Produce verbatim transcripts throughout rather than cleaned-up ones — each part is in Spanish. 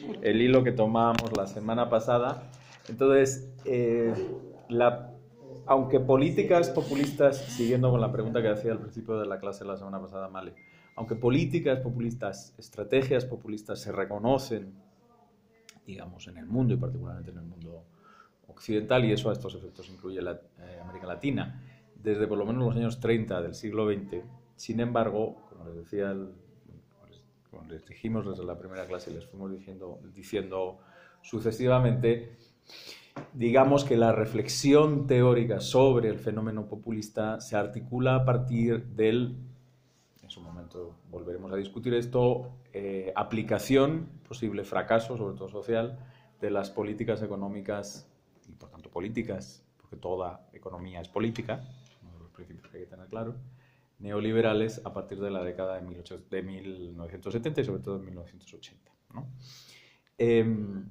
el hilo que tomábamos la semana pasada. Entonces, eh, la, aunque políticas populistas, siguiendo con la pregunta que hacía al principio de la clase la semana pasada, Male, aunque políticas populistas, estrategias populistas se reconocen, digamos, en el mundo y particularmente en el mundo occidental, y eso a estos efectos incluye la, eh, América Latina, desde por lo menos los años treinta del siglo veinte, sin embargo, como les decía, el, como les dijimos desde la primera clase y les fuimos diciendo, diciendo sucesivamente, digamos que la reflexión teórica sobre el fenómeno populista se articula a partir del, en su momento volveremos a discutir esto, eh, aplicación, posible fracaso, sobre todo social, de las políticas económicas y por tanto políticas, porque toda economía es política, uno de los principios que hay que tener claro, neoliberales a partir de la década de, mil novecientos setenta y sobre todo en mil novecientos ochenta, ¿no? Eh,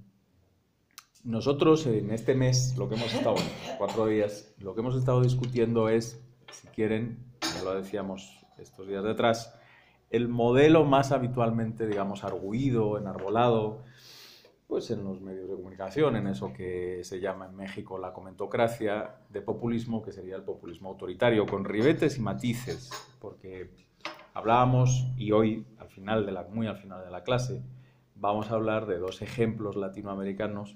nosotros en este mes, lo que hemos estado, cuatro días, lo que hemos estado discutiendo es, si quieren, ya lo decíamos estos días de atrás, el modelo más habitualmente, digamos, arguido, enarbolado, pues en los medios de comunicación, en eso que se llama en México la comentocracia de populismo, que sería el populismo autoritario, con ribetes y matices, porque hablábamos, y hoy, al final de la, muy al final de la clase, vamos a hablar de dos ejemplos latinoamericanos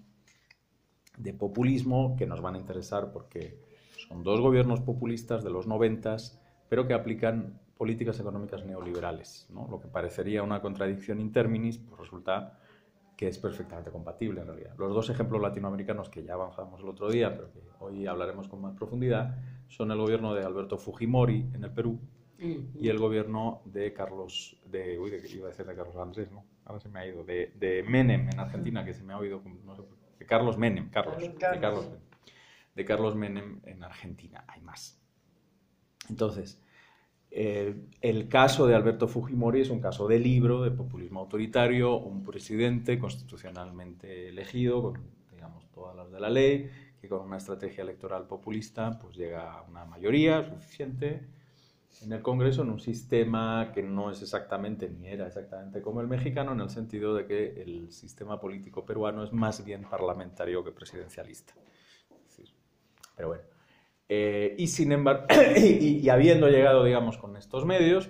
de populismo que nos van a interesar porque son dos gobiernos populistas de los noventas, pero que aplican políticas económicas neoliberales, ¿no? Lo que parecería una contradicción in terminis, pues resulta que es perfectamente compatible en realidad. Los dos ejemplos latinoamericanos que ya avanzamos el otro día, pero que hoy hablaremos con más profundidad, son el gobierno de Alberto Fujimori en el Perú y el gobierno de Carlos, de, uy, de, iba a decir de Carlos Andrés, ¿no? Ahora se me ha ido, de, de Menem en Argentina, que se me ha oído, no sé, de Carlos Menem, Carlos, de Carlos, de Carlos Menem en Argentina, hay más. Entonces, Eh, el caso de Alberto Fujimori es un caso de libro, de populismo autoritario, un presidente constitucionalmente elegido, con, digamos, todas las de la ley, que con una estrategia electoral populista pues llega a una mayoría suficiente en el Congreso, en un sistema que no es exactamente, ni era exactamente como el mexicano, en el sentido de que el sistema político peruano es más bien parlamentario que presidencialista. Es decir, pero bueno. Eh, y sin embargo, y, y habiendo llegado, digamos, con estos medios,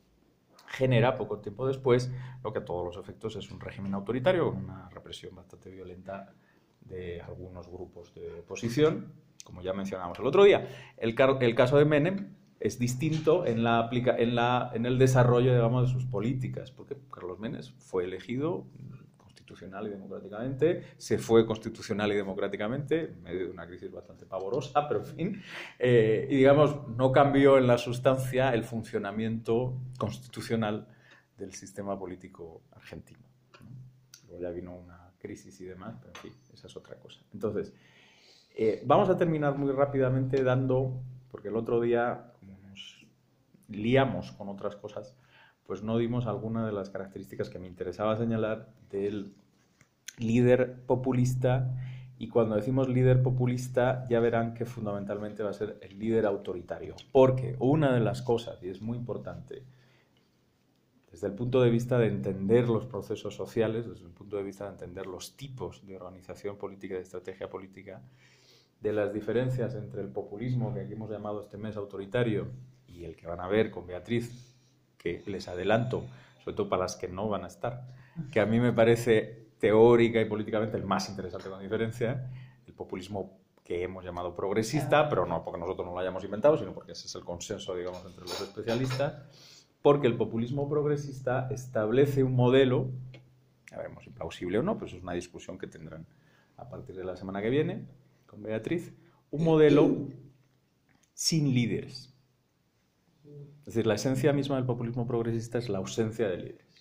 genera poco tiempo después lo que a todos los efectos es un régimen autoritario, con una represión bastante violenta de algunos grupos de oposición, como ya mencionamos el otro día. El, el caso de Menem es distinto en, la aplica, en, la, en el desarrollo, digamos, de sus políticas, porque Carlos Menem fue elegido constitucional y democráticamente, se fue constitucional y democráticamente, en medio de una crisis bastante pavorosa, pero en fin, eh, y digamos, no cambió en la sustancia el funcionamiento constitucional del sistema político argentino. Luego ya vino una crisis y demás, pero en fin, esa es otra cosa. Entonces, eh, vamos a terminar muy rápidamente dando, porque el otro día, como nos liamos con otras cosas, pues no dimos alguna de las características que me interesaba señalar del líder populista, y cuando decimos líder populista ya verán que fundamentalmente va a ser el líder autoritario, porque una de las cosas, y es muy importante, desde el punto de vista de entender los procesos sociales, desde el punto de vista de entender los tipos de organización política y de estrategia política, de las diferencias entre el populismo que aquí hemos llamado este mes autoritario y el que van a ver con Beatriz, que les adelanto, sobre todo para las que no van a estar, que a mí me parece teórica y políticamente el más interesante con diferencia, el populismo que hemos llamado progresista, pero no porque nosotros no lo hayamos inventado, sino porque ese es el consenso, digamos, entre los especialistas, porque el populismo progresista establece un modelo, ya veremos si plausible o no, pero eso es una discusión que tendrán a partir de la semana que viene con Beatriz, un modelo sin líderes. Es decir, la esencia misma del populismo progresista es la ausencia de líderes.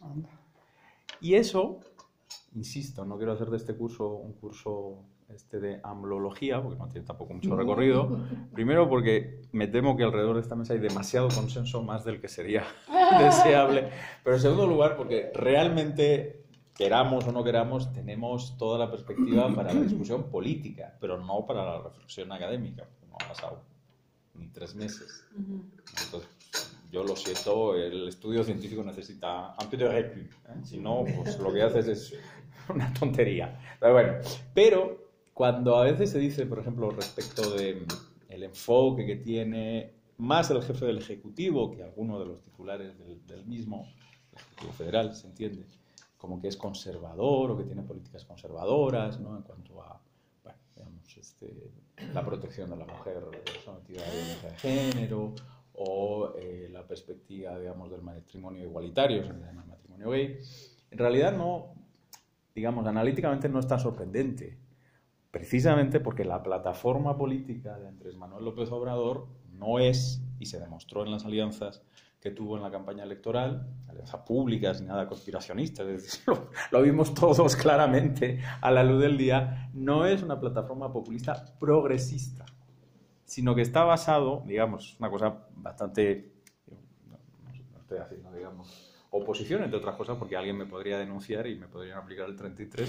Y eso, insisto, no quiero hacer de este curso un curso este de amlología, porque no tiene tampoco mucho recorrido. Primero porque me temo que alrededor de esta mesa hay demasiado consenso, más del que sería deseable. Pero en segundo lugar porque realmente, queramos o no queramos, tenemos toda la perspectiva para la discusión política, pero no para la reflexión académica, porque no ha pasado ni tres meses. Entonces, yo lo siento, el estudio científico necesita un peu de recul, ¿eh? Si no, pues lo que haces es una tontería. Pero bueno, pero cuando a veces se dice, por ejemplo, respecto del enfoque que tiene más el jefe del Ejecutivo que alguno de los titulares del, del mismo, el Ejecutivo Federal, se entiende, como que es conservador o que tiene políticas conservadoras, ¿no? En cuanto a, bueno, digamos, este, la protección de la mujer sometida a la violencia de género, o eh, la perspectiva, digamos, del matrimonio igualitario, o sea, el matrimonio gay. En realidad no, digamos, analíticamente no es tan sorprendente, precisamente porque la plataforma política de Andrés Manuel López Obrador no es, y se demostró en las alianzas que tuvo en la campaña electoral, alianzas públicas ni nada conspiracionistas, es decir, lo, lo vimos todos claramente a la luz del día, no es una plataforma populista progresista, sino que está basado, digamos, una cosa bastante, no, no estoy haciendo, digamos, oposición, entre otras cosas, porque alguien me podría denunciar y me podrían aplicar el treinta y tres.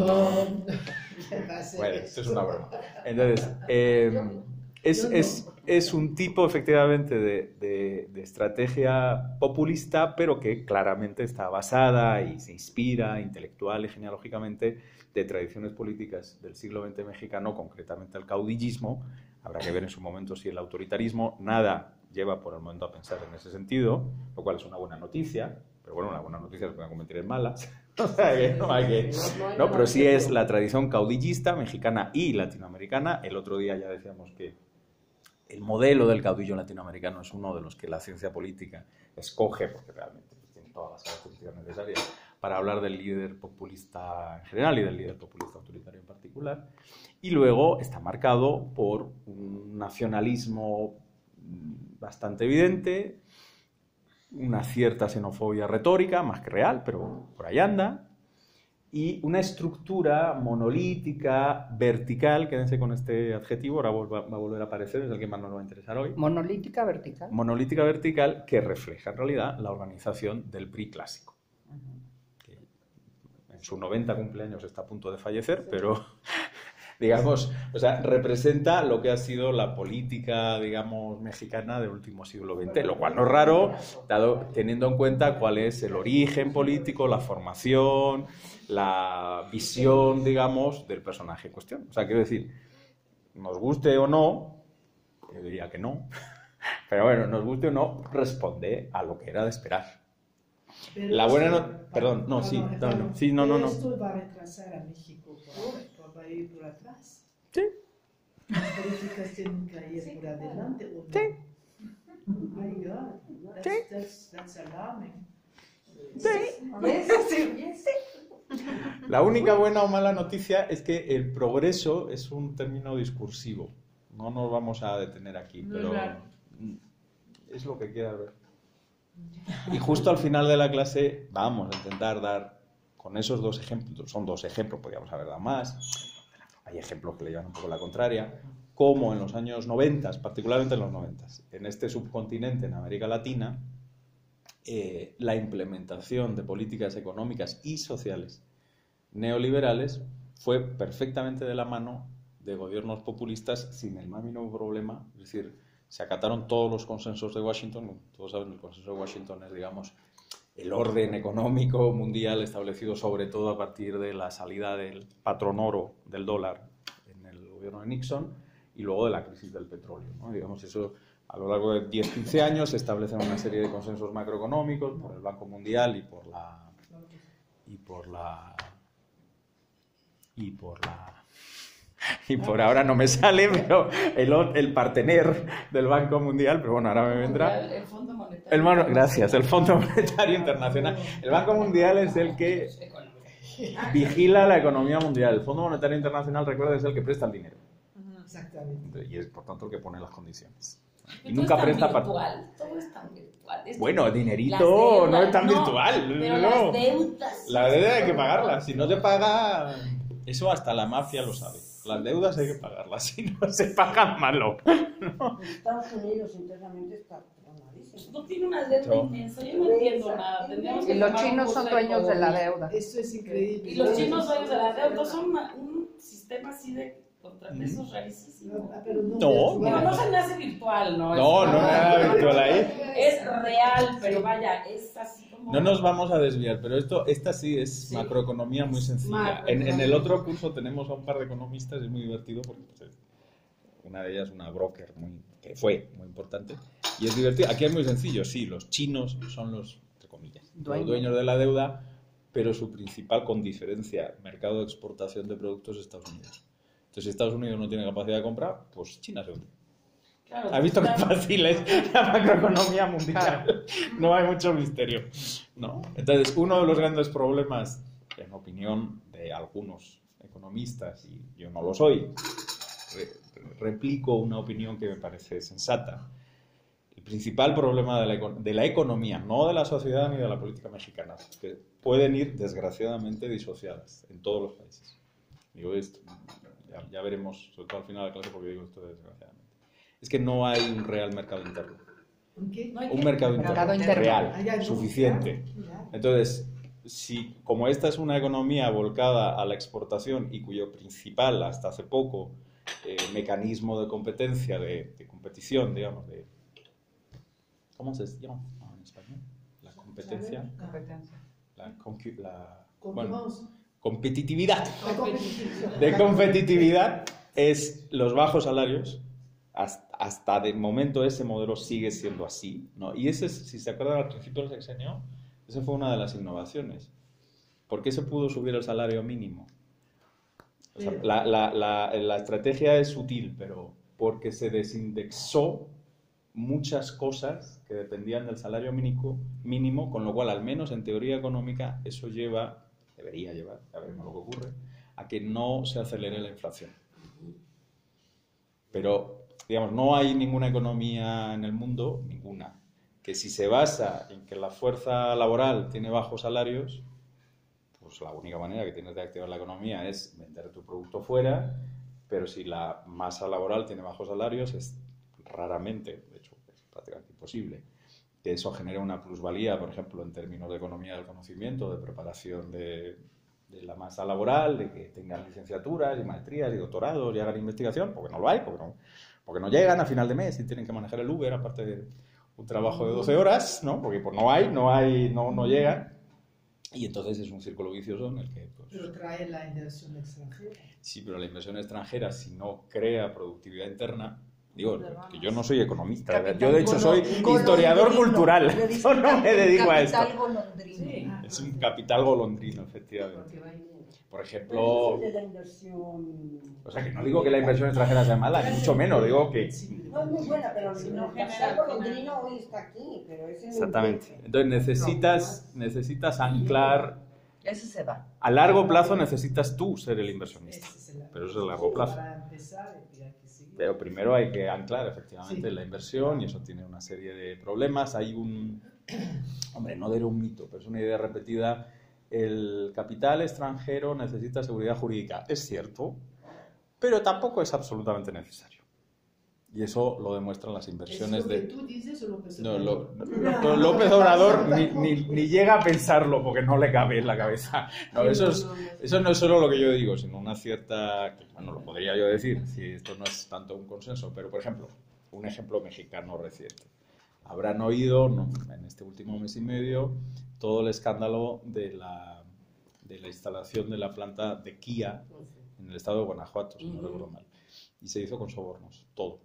Entonces, bueno, esto es una broma. Entonces, eh, es, es, es un tipo, efectivamente, de, de, de estrategia populista, pero que claramente está basada y se inspira intelectual y genealógicamente de tradiciones políticas del siglo veinte mexicano, concretamente el caudillismo. Habrá que ver en su momento si el autoritarismo, nada lleva por el momento a pensar en ese sentido, lo cual es una buena noticia, pero bueno, una buena noticia se pueden convertir en malas. O sea, que no hay que... No, pero sí es la tradición caudillista mexicana y latinoamericana. El otro día ya decíamos que el modelo del caudillo latinoamericano es uno de los que la ciencia política escoge, porque realmente tiene todas las características necesarias para hablar del líder populista en general y del líder populista autoritario en particular. Y luego está marcado por un nacionalismo bastante evidente, una cierta xenofobia retórica, más que real, pero por ahí anda, y una estructura monolítica, vertical, quédense con este adjetivo, ahora va a volver a aparecer, es el que más nos va a interesar hoy. Monolítica vertical. Monolítica vertical, que refleja en realidad la organización del P R I clásico. Que en su noventa cumpleaños está a punto de fallecer, pero... digamos, o sea, representa lo que ha sido la política, digamos, mexicana del último siglo veinte, lo cual no es raro, dado, teniendo en cuenta cuál es el origen político, la formación, la visión, digamos, del personaje en cuestión. O sea, quiero decir, nos guste o no, yo diría que no, pero bueno, nos guste o no, responde a lo que era de esperar. Pero la buena esto, no... Perdón, no, sí, no, no, sí, no, no, no. Esto va a retrasar a México por, por, va a ir por atrás. Sí. Las políticas tienen que ir por adelante o no. Sí. Oh my God, that's, Sí. that's, that's alarming. Sí. La única buena o mala noticia es que el progreso es un término discursivo. No nos vamos a detener aquí, pero es lo que quieras ver. Y justo al final de la clase vamos a intentar dar, con esos dos ejemplos, son dos ejemplos, podríamos haber dado más, hay ejemplos que le llevan un poco la contraria, como en los años noventa, particularmente en los noventa, en este subcontinente, en América Latina, eh, la implementación de políticas económicas y sociales neoliberales fue perfectamente de la mano de gobiernos populistas sin el más mínimo problema, es decir, se acataron todos los consensos de Washington. Todos saben, el consenso de Washington es, digamos, el orden económico mundial establecido sobre todo a partir de la salida del patrón oro del dólar en el gobierno de Nixon y luego de la crisis del petróleo, ¿no? Digamos, eso a lo largo de diez a quince años se establecen una serie de consensos macroeconómicos por el Banco Mundial y por la y por la y por la y por ahora no me sale, pero el, el partener del Banco Mundial, pero bueno, ahora me vendrá. El Fondo Monetario. El mono, gracias, el Fondo Monetario Internacional. El Banco Mundial es el que vigila la economía mundial. El Fondo Monetario Internacional, recuerda, es el que presta el dinero. Exactamente. Y es, por tanto, el que pone las condiciones. Y Todo nunca es tan presta virtual, todo es tan virtual. Es bueno, las dinerito deudas, no es tan no, virtual. Pero no. las deudas. La deuda hay que pagarla. Si no se paga, eso hasta la mafia lo sabe. Las deudas hay que pagarlas. Si no se pagan, malo. ¿No? Estados Unidos internamente está tronadísimo. No tiene una deuda No. inmensa, yo no entiendo nada. Tendríamos que Y tomar los un chinos curso son de dueños de la economía. deuda. Esto es increíble. Y los chinos dueños de la deuda son una- un sistema así de contrapesos rarísimo. Ah, pero no, No, Digo, no se me hace virtual, ¿no? No, Es- no nada virtual ahí. Es real, pero vaya, es así como No nos vamos a desviar, pero esto, esta sí es Sí. macroeconomía muy sencilla. En, en el otro curso tenemos a un par de economistas, es muy divertido porque pues, una de ellas una broker muy, que fue muy importante y es divertido. Aquí es muy sencillo, sí, los chinos son los, entre comillas, Dueños. los dueños de la deuda, pero su principal, con diferencia, mercado de exportación de productos es Estados Unidos. Entonces, si Estados Unidos no tiene capacidad de comprar, pues China se hunde. Claro, ¿Has visto qué claro. fácil es la macroeconomía mundial? No hay mucho misterio, ¿no? Entonces, uno de los grandes problemas, en opinión de algunos economistas, y yo no lo soy, re- replico una opinión que me parece sensata. El principal problema de la, eco- de la economía, no de la sociedad ni de la política mexicana, es que pueden ir desgraciadamente disociadas en todos los países. Digo esto, ya, ya veremos, sobre todo al final de la clase, porque digo esto desgraciadamente. Es que no hay un real mercado interno. ¿Un qué? No hay Un que- mercado Mercado interno interno. real, Ah, ya, no, suficiente. ya, ya. Entonces, si como esta es una economía volcada a la exportación y cuyo principal, hasta hace poco, eh, mecanismo de competencia, de, de competición, digamos, de... ¿Cómo se llama en español? La competencia, Competencia. la, concu- la bueno, Concurrence. competitividad. La competición. De competitividad es los bajos salarios. Hasta, hasta de momento ese modelo sigue siendo así, ¿no? Y ese, si se acuerdan al principio del sexenio, esa fue una de las innovaciones. ¿Por qué se pudo subir el salario mínimo? O sea, la, la, la, la estrategia es sutil, pero porque se desindexó muchas cosas que dependían del salario mínimo, mínimo, con lo cual, al menos en teoría económica, eso lleva, debería llevar, ya veremos lo que ocurre, a que no se acelere la inflación. Pero, digamos, no hay ninguna economía en el mundo, ninguna, que si se basa en que la fuerza laboral tiene bajos salarios, pues la única manera que tienes de activar la economía es vender tu producto fuera, pero si la masa laboral tiene bajos salarios, es raramente, de hecho, es prácticamente imposible, que eso genere una plusvalía, por ejemplo, en términos de economía del conocimiento, de preparación de, de la masa laboral, de que tengan licenciaturas y maestrías y doctorados y hagan investigación, porque no lo hay, porque no, porque no llegan a final de mes y tienen que manejar el Uber, aparte de un trabajo de doce horas, ¿no? Porque pues, no hay, no hay, no, no llegan. Y entonces es un círculo vicioso en el que... Pues, Pero trae la inversión extranjera. sí, pero la inversión extranjera, si no crea productividad interna... Digo, que yo no soy economista, Capital yo de hecho soy golondrino. historiador cultural, Le dicen yo no me dedico a esto. Capital golondrino. Sí. Es un capital golondrino, efectivamente. Porque va y- Por ejemplo, de la inversión. o sea, que no digo que la inversión extranjera sea mala, ni mucho menos, digo que... No es muy buena, pero Sí, el no, capital general, golondrino hoy está aquí, pero ese no Exactamente. existe. Entonces necesitas, necesitas anclar... Ese se va. A largo plazo necesitas tú ser el inversionista, Ese es el- pero eso es a largo plazo. Para empezar, y hay que seguir. Pero primero hay que anclar efectivamente Sí. la inversión y eso tiene una serie de problemas. Hay un... Hombre, no era un mito, pero es una idea repetida. El capital extranjero necesita seguridad jurídica. Es cierto, pero tampoco es absolutamente necesario. Y eso lo demuestran las inversiones ¿Es lo que de... tú dices o López No, Obrador? lo- no, no, López Obrador ni, ni, ni llega a pensarlo porque no le cabe en la cabeza. No, eso, es, eso no es solo lo que yo digo, sino una cierta... Bueno, lo podría yo decir, si esto no es tanto un consenso, pero por ejemplo, un ejemplo mexicano reciente. Habrán oído, no, en este último mes y medio, todo el escándalo de la, de la instalación de la planta de Kia en el estado de Guanajuato, si no Ujú. recuerdo mal. Y se hizo con sobornos, todo.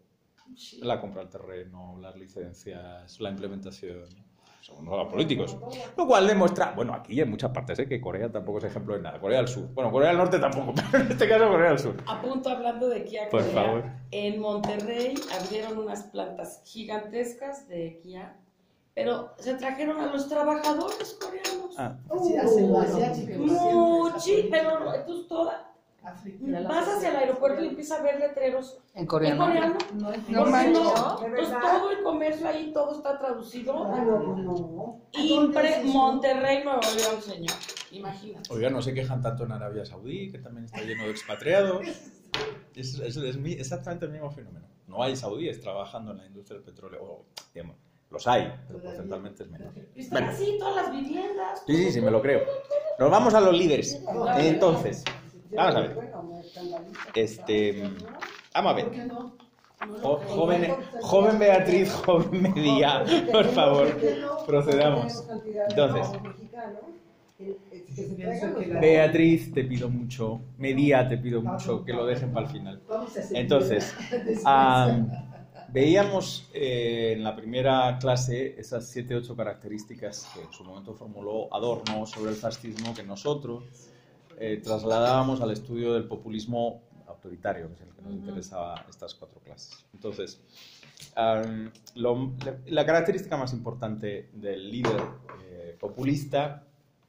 La compra del terreno, las licencias, la implementación, sobornos a políticos. Lo cual demuestra, bueno, aquí en muchas partes, ¿eh? Que Corea tampoco es ejemplo de nada. Corea del Sur. Bueno, Corea del Norte tampoco, pero en este caso Corea del Sur. A punto hablando de Kia Por Corea, favor. en Monterrey abrieron unas plantas gigantescas de Kia, pero se trajeron a los trabajadores coreanos. Ah, Así hacen los asiáticos. Muchi, pero entonces toda, África. vas hacia el aeropuerto y empiezas a ver letreros En en coreano. coreano. No, No ¿Por qué manches. no? ¿De Pues verdad? todo el comercio ahí, todo está traducido. Ah, no, pues no. Impre Monterrey, Nuevo León, señor. Imagínate. oiga, no se quejan tanto en Arabia Saudí, que también está lleno de expatriados. Es, es, es mi- exactamente el mismo fenómeno. No hay saudíes trabajando en la industria del petróleo. O, digamos, los hay, pero porcentualmente es menor. Están Bueno. así todas las viviendas. Sí, sí, sí, me lo creo. Nos vamos a los líderes. Entonces, vamos a ver. Bueno, me escandaliza. Este, vamos a ¿Por ver. qué no? Jo- joven, joven Beatriz, joven Medía, por favor, procedamos. Entonces, Beatriz, te pido mucho, Medía, te pido mucho, que lo dejen para el final. Entonces, am, veíamos eh, en la primera clase esas siete ocho características que en su momento formuló Adorno sobre el fascismo que nosotros eh, trasladábamos al estudio del populismo autoritario, que es el que nos interesaba estas cuatro clases. Entonces, um, lo, la, la característica más importante del líder eh, populista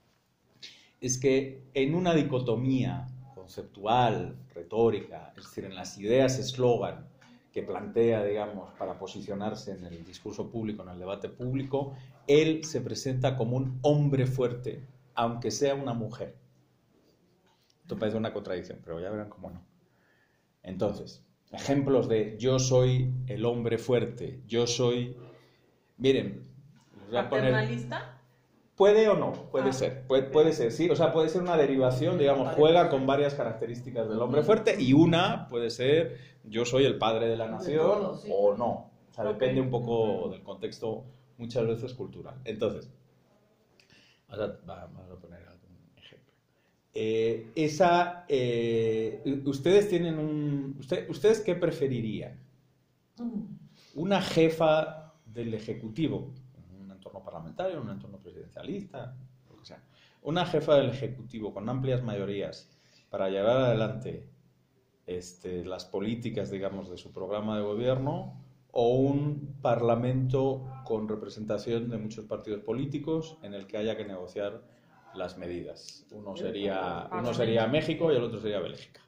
es que en una dicotomía conceptual, retórica, es decir, en las ideas eslogan que plantea, digamos, para posicionarse en el discurso público, en el debate público, él se presenta como un hombre fuerte, aunque sea una mujer. Esto parece una contradicción, pero ya verán cómo no. Entonces, ejemplos de yo soy el hombre fuerte, yo soy... Miren, les voy a poner... ¿Paternalista? Puede o no, puede Ah. ser, puede, puede ser, sí, o sea, puede ser una derivación, digamos, juega con varias características del hombre fuerte y una puede ser yo soy el padre de la nación todo, sí. o no, o sea, Ok. depende un poco del contexto, muchas veces cultural. Entonces, vamos a, vamos a poner algún ejemplo. Eh, esa, eh, ustedes tienen un, usted, ¿ustedes qué preferirían? Una jefa del Ejecutivo, en un entorno parlamentario, en un entorno presidencialista, lo que sea. Una jefa del Ejecutivo con amplias mayorías para llevar adelante este, las políticas, digamos, de su programa de gobierno, o un parlamento con representación de muchos partidos políticos en el que haya que negociar las medidas. Uno sería, uno sería México y el otro sería Bélgica.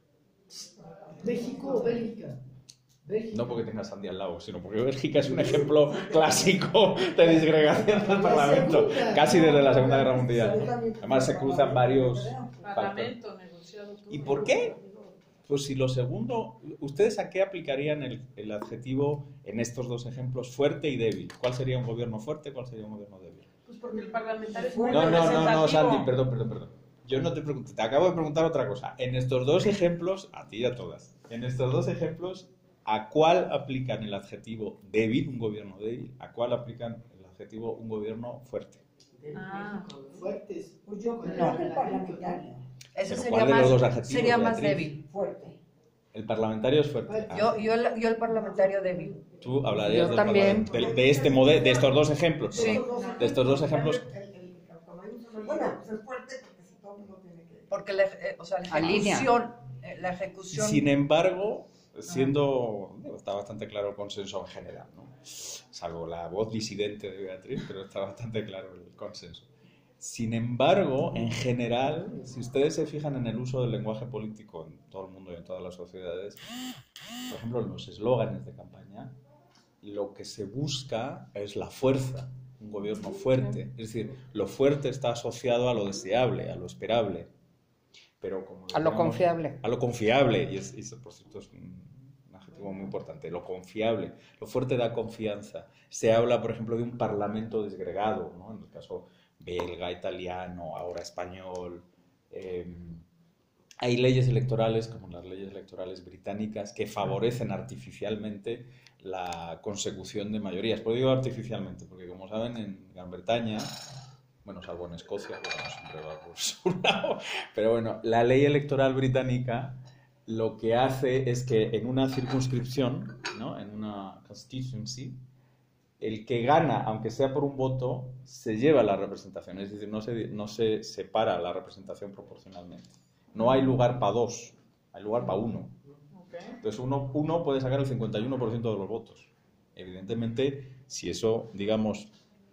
México o Bélgica. Bélgica. No porque tenga sandía al lado, sino porque Bélgica es un ejemplo clásico de disgregación del Parlamento, casi desde la Segunda Guerra Mundial. Además se cruzan varios factores. Parlamento, negociado. todo. ¿Y por qué? Pues si lo segundo, ¿ustedes a qué aplicarían el, el adjetivo en estos dos ejemplos, fuerte y débil? ¿Cuál sería un gobierno fuerte, cuál sería un gobierno débil? Pues porque el parlamentario es muy No, no, no, no, representativo. Sandy, perdón, perdón, perdón. Yo no te pregunto, te acabo de preguntar otra cosa. En estos dos ejemplos, a ti y a todas, en estos dos ejemplos, ¿a cuál aplican el adjetivo débil, un gobierno débil? ¿A cuál aplican el adjetivo un gobierno fuerte? Ah. Fuertes. Pues yo No. creo que el parlamentario. Ese Pero sería ¿cuál de los más, dos adjetivos, sería más Beatriz? débil. Fuerte. El parlamentario es fuerte. Ah, Yo, yo, el, yo el parlamentario débil. Tú hablarías Yo del también. parlamentario- de, de este modelo, de estos dos ejemplos. Sí. De estos dos ejemplos. Bueno, pues es fuerte porque si todo el mundo tiene que... Porque la, eh, o sea, la Alinea. ejecución, eh, la ejecución. Sin embargo, siendo, está bastante claro el consenso en general, ¿no? Salvo la voz disidente de Beatriz, pero está bastante claro el consenso. Sin embargo, en general, si ustedes se fijan en el uso del lenguaje político en todo el mundo y en todas las sociedades, por ejemplo, en los eslóganes de campaña, lo que se busca es la fuerza, un gobierno fuerte. Es decir, lo fuerte está asociado a lo deseable, a lo esperable. Pero como A lo decíamos, confiable. A lo confiable, y, es, y eso, por cierto, es un, un adjetivo muy importante, lo confiable. Lo fuerte da confianza. Se habla, por ejemplo, de un parlamento desgregado, ¿no? En el caso belga, italiano, ahora español. Eh, hay leyes electorales, como las leyes electorales británicas, que favorecen artificialmente la consecución de mayorías. Por digo artificialmente, porque como saben, en Gran Bretaña, bueno, salvo en Escocia, bueno, siempre va por su lado, pero bueno, la ley electoral británica lo que hace es que en una circunscripción, ¿no? En una constituency, el que gana, aunque sea por un voto, se lleva la representación, es decir, no se, no se separa la representación proporcionalmente. No hay lugar para dos, hay lugar para uno. Okay. Entonces uno, uno puede sacar el cincuenta y uno por ciento de los votos. Evidentemente, si eso, digamos,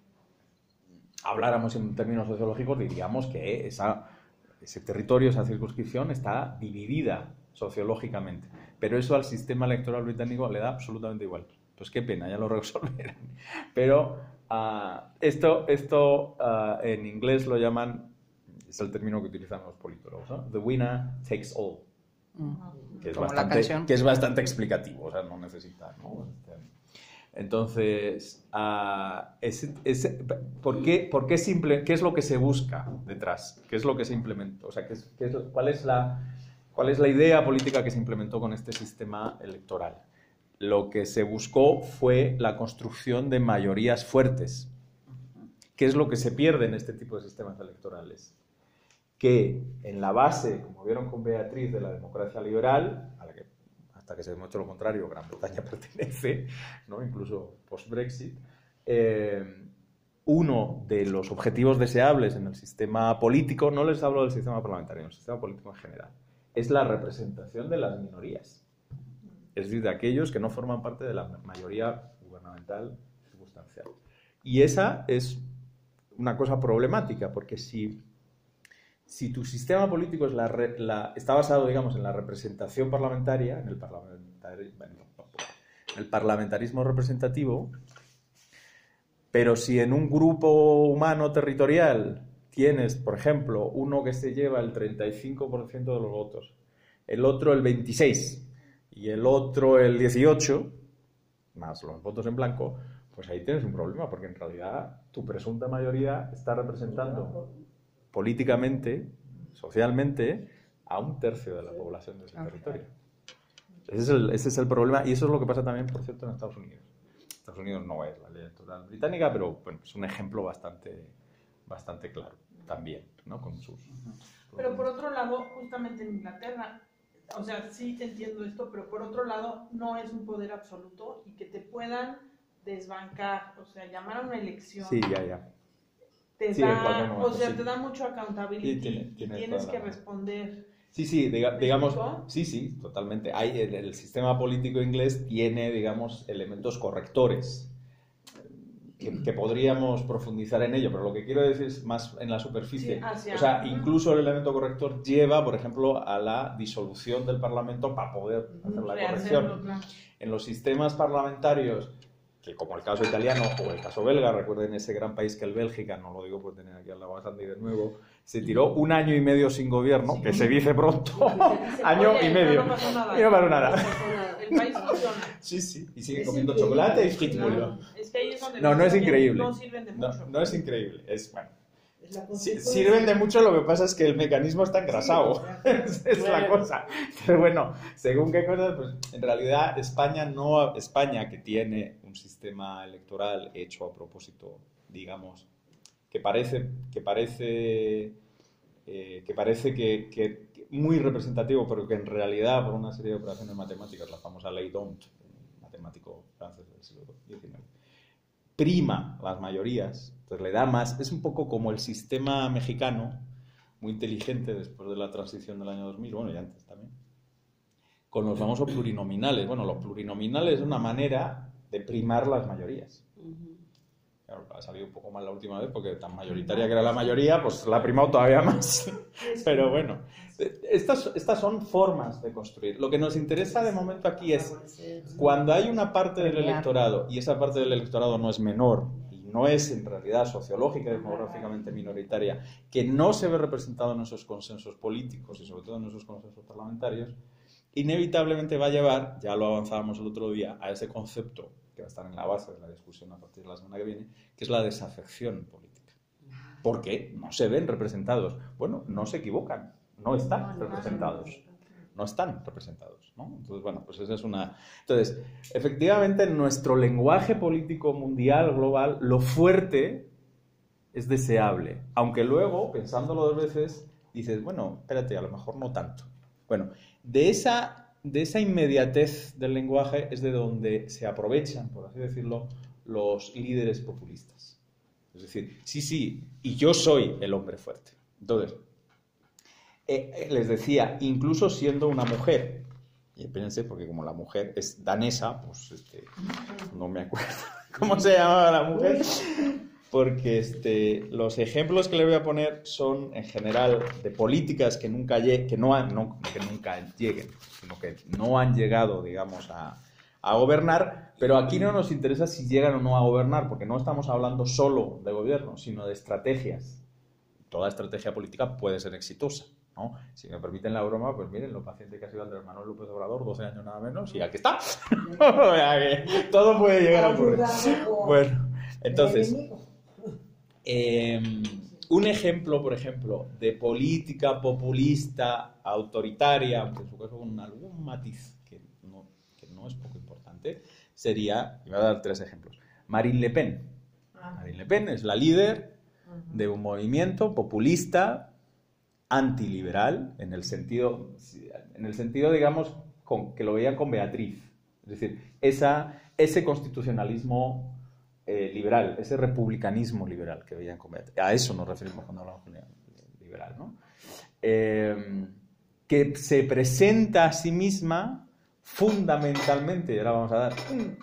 habláramos en términos sociológicos, diríamos que esa, ese territorio, esa circunscripción está dividida sociológicamente. Pero eso al sistema electoral británico le da absolutamente igual. Pues qué pena, ya lo resolverán. Pero uh, esto, esto uh, en inglés lo llaman, es el término que utilizan los politólogos, ¿no? The winner takes all. Mm. Que es, Como la bastante, canción. que es bastante explicativo, o sea, no necesita, ¿no? Este, entonces, uh, ese, ese, ¿por qué, por qué, simple, ¿qué es lo que se busca detrás? ¿Qué es lo que se implementó? O sea, ¿qué es, qué es, ¿cuál, es la, ¿cuál es la idea política que se implementó con este sistema electoral? lo que se buscó fue la construcción de mayorías fuertes. ¿Qué es lo que se pierde en este tipo de sistemas electorales? Que en la base, como vieron con Beatriz, de la democracia liberal, a la que hasta que se demuestre lo contrario, Gran Bretaña pertenece, ¿no? Incluso post-Brexit, eh, uno de los objetivos deseables en el sistema político, no les hablo del sistema parlamentario, en el sistema político en general, es la representación de las minorías. Es decir, de aquellos que no forman parte de la mayoría gubernamental circunstancial. Y esa es una cosa problemática, porque si, si tu sistema político es la, la, está basado, digamos, en la representación parlamentaria, en el, parlamentari, en el parlamentarismo representativo, pero si en un grupo humano territorial tienes, por ejemplo, uno que se lleva el treinta y cinco por ciento de los votos, el otro el veintiséis por ciento y el otro el dieciocho por ciento, más los votos en blanco, pues ahí tienes un problema, porque en realidad tu presunta mayoría está representando políticamente, socialmente, a un tercio de la población de ese territorio. Ese es el, ese es el problema, y eso es lo que pasa también, por cierto, en Estados Unidos. Estados Unidos no es la ley electoral británica, pero bueno, es un ejemplo bastante, bastante claro también, ¿no? Con sus... Pero por otro lado, justamente en Inglaterra, o sea, sí te entiendo esto, pero por otro lado, no es un poder absoluto y que te puedan desbancar, o sea, llamar a una elección. Sí, ya, ya. Te Sí, en da, cualquier momento, o sea, sí. te da mucho accountability Sí, tiene- y tiene tienes toda que la- responder. Sí, sí, diga- ¿Me digamos, explico? sí, sí, totalmente. Hay, el, el sistema político inglés tiene, digamos, elementos correctores que, que podríamos profundizar en ello, pero lo que quiero decir es más en la superficie. Sí, hacia- O sea, incluso el elemento corrector lleva, por ejemplo, a la disolución del Parlamento para poder hacer la Rehacerlo, corrección. claro. En los sistemas parlamentarios, que como el caso italiano o el caso belga, recuerden ese gran país que el Bélgica, no lo digo por tener aquí al lado a Sandy de nuevo, se tiró un año y medio sin gobierno, que se dice pronto, año Oye, y pero medio. no pasó nada. Y no pasó nada. El país funciona. Sí, sí, y siguen Es comiendo increíble. chocolate y fritura. Claro. Es que ahí es donde No, los no es gobiernos increíble. No sirven de No, mucho. no es increíble, es bueno. Es la Sí, consecuencia. sirven de mucho, lo que pasa es que el mecanismo está engrasado. Sí, es es la Bueno. cosa. Pero bueno, según qué cosas, pues en realidad España no, España que tiene un sistema electoral hecho a propósito, digamos, que parece que parece eh, que parece que, que- que muy representativo, pero que en realidad por una serie de operaciones matemáticas, la famosa ley D'Hondt, un matemático francés del siglo diecinueve, prima las mayorías, entonces le da más, es un poco como el sistema mexicano, muy inteligente después de la transición del año dos mil, bueno, y antes también, con los famosos plurinominales. Bueno, los plurinominales es una manera de primar las mayorías. Claro, ha salido un poco mal la última vez porque tan mayoritaria que era la mayoría, pues la ha primado todavía más. Pero bueno, estas, estas son formas de construir. Lo que nos interesa de momento aquí es cuando hay una parte del electorado, y esa parte del electorado no es menor, y no es en realidad sociológica y demográficamente minoritaria, que no se ve representado en esos consensos políticos y sobre todo en esos consensos parlamentarios, inevitablemente va a llevar, ya lo avanzábamos el otro día, a ese concepto que va a estar en la base de la discusión a partir de la semana que viene, que es la desafección política. Porque no se ven representados. Bueno, no se equivocan, no están representados. No están representados, ¿no? Entonces, bueno, pues esa es una... Entonces, efectivamente, en nuestro lenguaje político mundial, global, lo fuerte es deseable. Aunque luego, pensándolo dos veces, dices, bueno, espérate, a lo mejor no tanto. Bueno, de esa... De esa inmediatez del lenguaje es de donde se aprovechan, por así decirlo, los líderes populistas. Es decir, sí, sí, y yo soy el hombre fuerte. Entonces, eh, les decía, incluso siendo una mujer, y espérense, porque como la mujer es danesa, pues este, no me acuerdo cómo se llamaba la mujer, porque este, los ejemplos que le voy a poner son en general de políticas que nunca, que no, han, no que nunca lleguen, sino que no han llegado, digamos, a, a gobernar, pero aquí no nos interesa si llegan o no a gobernar, porque no estamos hablando solo de gobierno, sino de estrategias. Toda estrategia política puede ser exitosa, ¿no? Si me permiten la broma, pues miren lo paciente que ha sido Andrés Manuel López Obrador, doce años nada menos, y aquí está. O sea que todo puede llegar a ocurrir. Bueno, entonces... Eh, un ejemplo, por ejemplo, de política populista, autoritaria, aunque en su caso con algún matiz que no, que no es poco importante, adelante, sería, y voy a dar tres ejemplos. Marine Le Pen. Marine Le Pen es la líder de un movimiento populista antiliberal, en el sentido, en el sentido digamos, con, que lo veían con Beatriz. Es decir, esa, ese constitucionalismo eh, liberal, ese republicanismo liberal que veían con Beatriz. A eso nos referimos cuando hablamos de liberal, ¿no? Eh, que se presenta a sí misma fundamentalmente, y ahora vamos a dar un,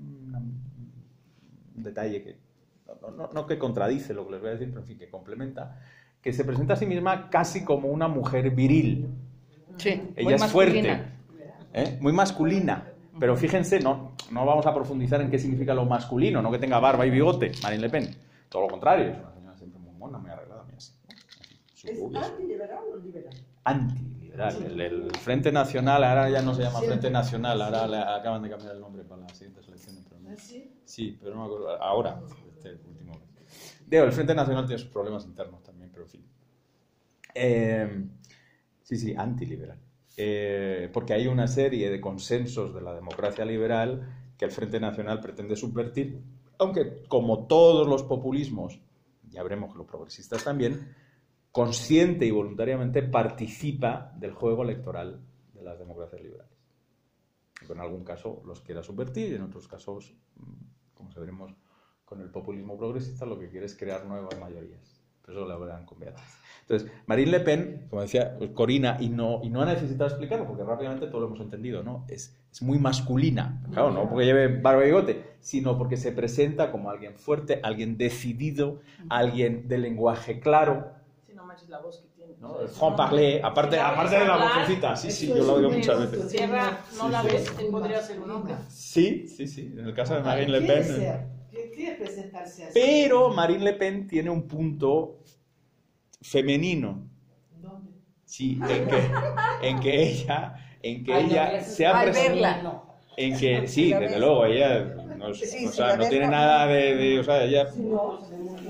un detalle que no, no, no que contradice lo que les voy a decir, pero en fin, que complementa, que se presenta a sí misma casi como una mujer viril. Sí, ella es fuerte, ¿eh? Muy masculina. Pero fíjense, no, no vamos a profundizar en qué significa lo masculino, no que tenga barba y bigote, Marine Le Pen. Todo lo contrario, es una señora siempre muy mona, muy arreglada, muy así, ¿no? ¿Es antiliberal o liberal? Antiliberal. El, el Frente Nacional, ahora ya no se llama Frente Nacional, ahora le acaban de cambiar el nombre para las siguientes elecciones. Pero no. Sí, pero no me acuerdo. Ahora, este último mes. Digo, el Frente Nacional tiene sus problemas internos también, pero en fin. Eh, sí, sí, antiliberal. Eh, porque hay una serie de consensos de la democracia liberal que el Frente Nacional pretende subvertir, aunque como todos los populismos, ya veremos que los progresistas también, consciente y voluntariamente participa del juego electoral de las democracias liberales. Que en algún caso los quiera subvertir y en otros casos, como sabremos con el populismo progresista, lo que quiere es crear nuevas mayorías. Por eso la verán con Beatriz. Entonces, Marine Le Pen, como decía Corina, y no, y no ha necesitado explicarlo, porque rápidamente todo lo hemos entendido, ¿no? Es, es muy masculina. Claro, no porque lleve barba y bigote, sino porque se presenta como alguien fuerte, alguien decidido, alguien de lenguaje claro. Sí, no manches la voz que tiene. ¿No? El franc parler, aparte, sí, aparte de la vocecita. Sí, sí, yo lo digo muchas veces. Sierra, no sí, la sí. ves, podría ser un hombre. Sí, sí, sí. En el caso de Marine Le Quiere Pen. ser, quiere presentarse así. Pero Marine Le Pen tiene un punto femenino. ¿Dónde? Sí, en que, en que ella, en que Ay, no, ella eso se ha Al presentado. verla. En que, sí, la desde ves. luego, ella no, es- Sí, o sí, sea, la no ves tiene con- nada de, de- o sea, ella, No,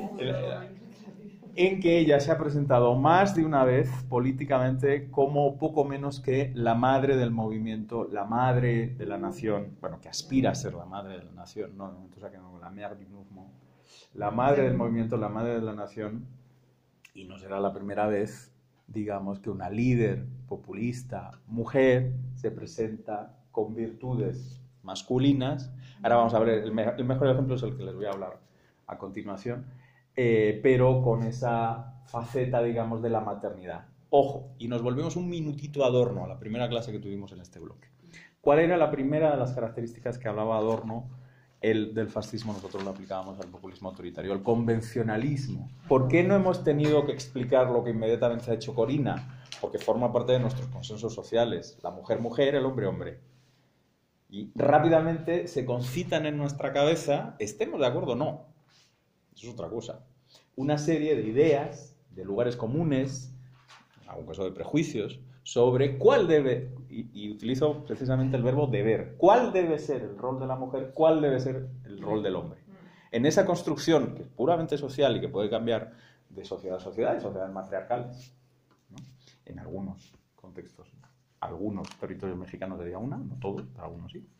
en que ella se ha presentado más de una vez políticamente como poco menos que la madre del movimiento, la madre de la nación, bueno, que aspira a ser la madre de la nación, no, de momento, o sea, que no, la mère du mouvement, la madre del movimiento, la madre de la nación, y no será la primera vez, digamos, que una líder populista, mujer, se presenta con virtudes masculinas. Ahora vamos a ver, el, me el mejor ejemplo es el que les voy a hablar a continuación, eh, pero con esa faceta, digamos, de la maternidad. Ojo, y nos volvemos un minutito a Adorno, a la primera clase que tuvimos en este bloque. ¿Cuál era la primera de las características que hablaba Adorno? El del fascismo nosotros lo aplicábamos al populismo autoritario, el convencionalismo. ¿Por qué no hemos tenido que explicar lo que inmediatamente ha hecho Corina? Porque forma parte de nuestros consensos sociales. La mujer, mujer, el hombre, hombre. Y rápidamente se concitan en nuestra cabeza, estemos de acuerdo o no, eso es otra cosa, una serie de ideas, de lugares comunes, en algún caso de prejuicios, sobre cuál debe, y, y utilizo precisamente el verbo deber, cuál debe ser el rol de la mujer, cuál debe ser el rol del hombre. En esa construcción, que es puramente social y que puede cambiar de sociedad a sociedad, y sociedades matriarcales, ¿no? En algunos contextos, algunos territorios mexicanos sería una, no todos, pero algunos sí.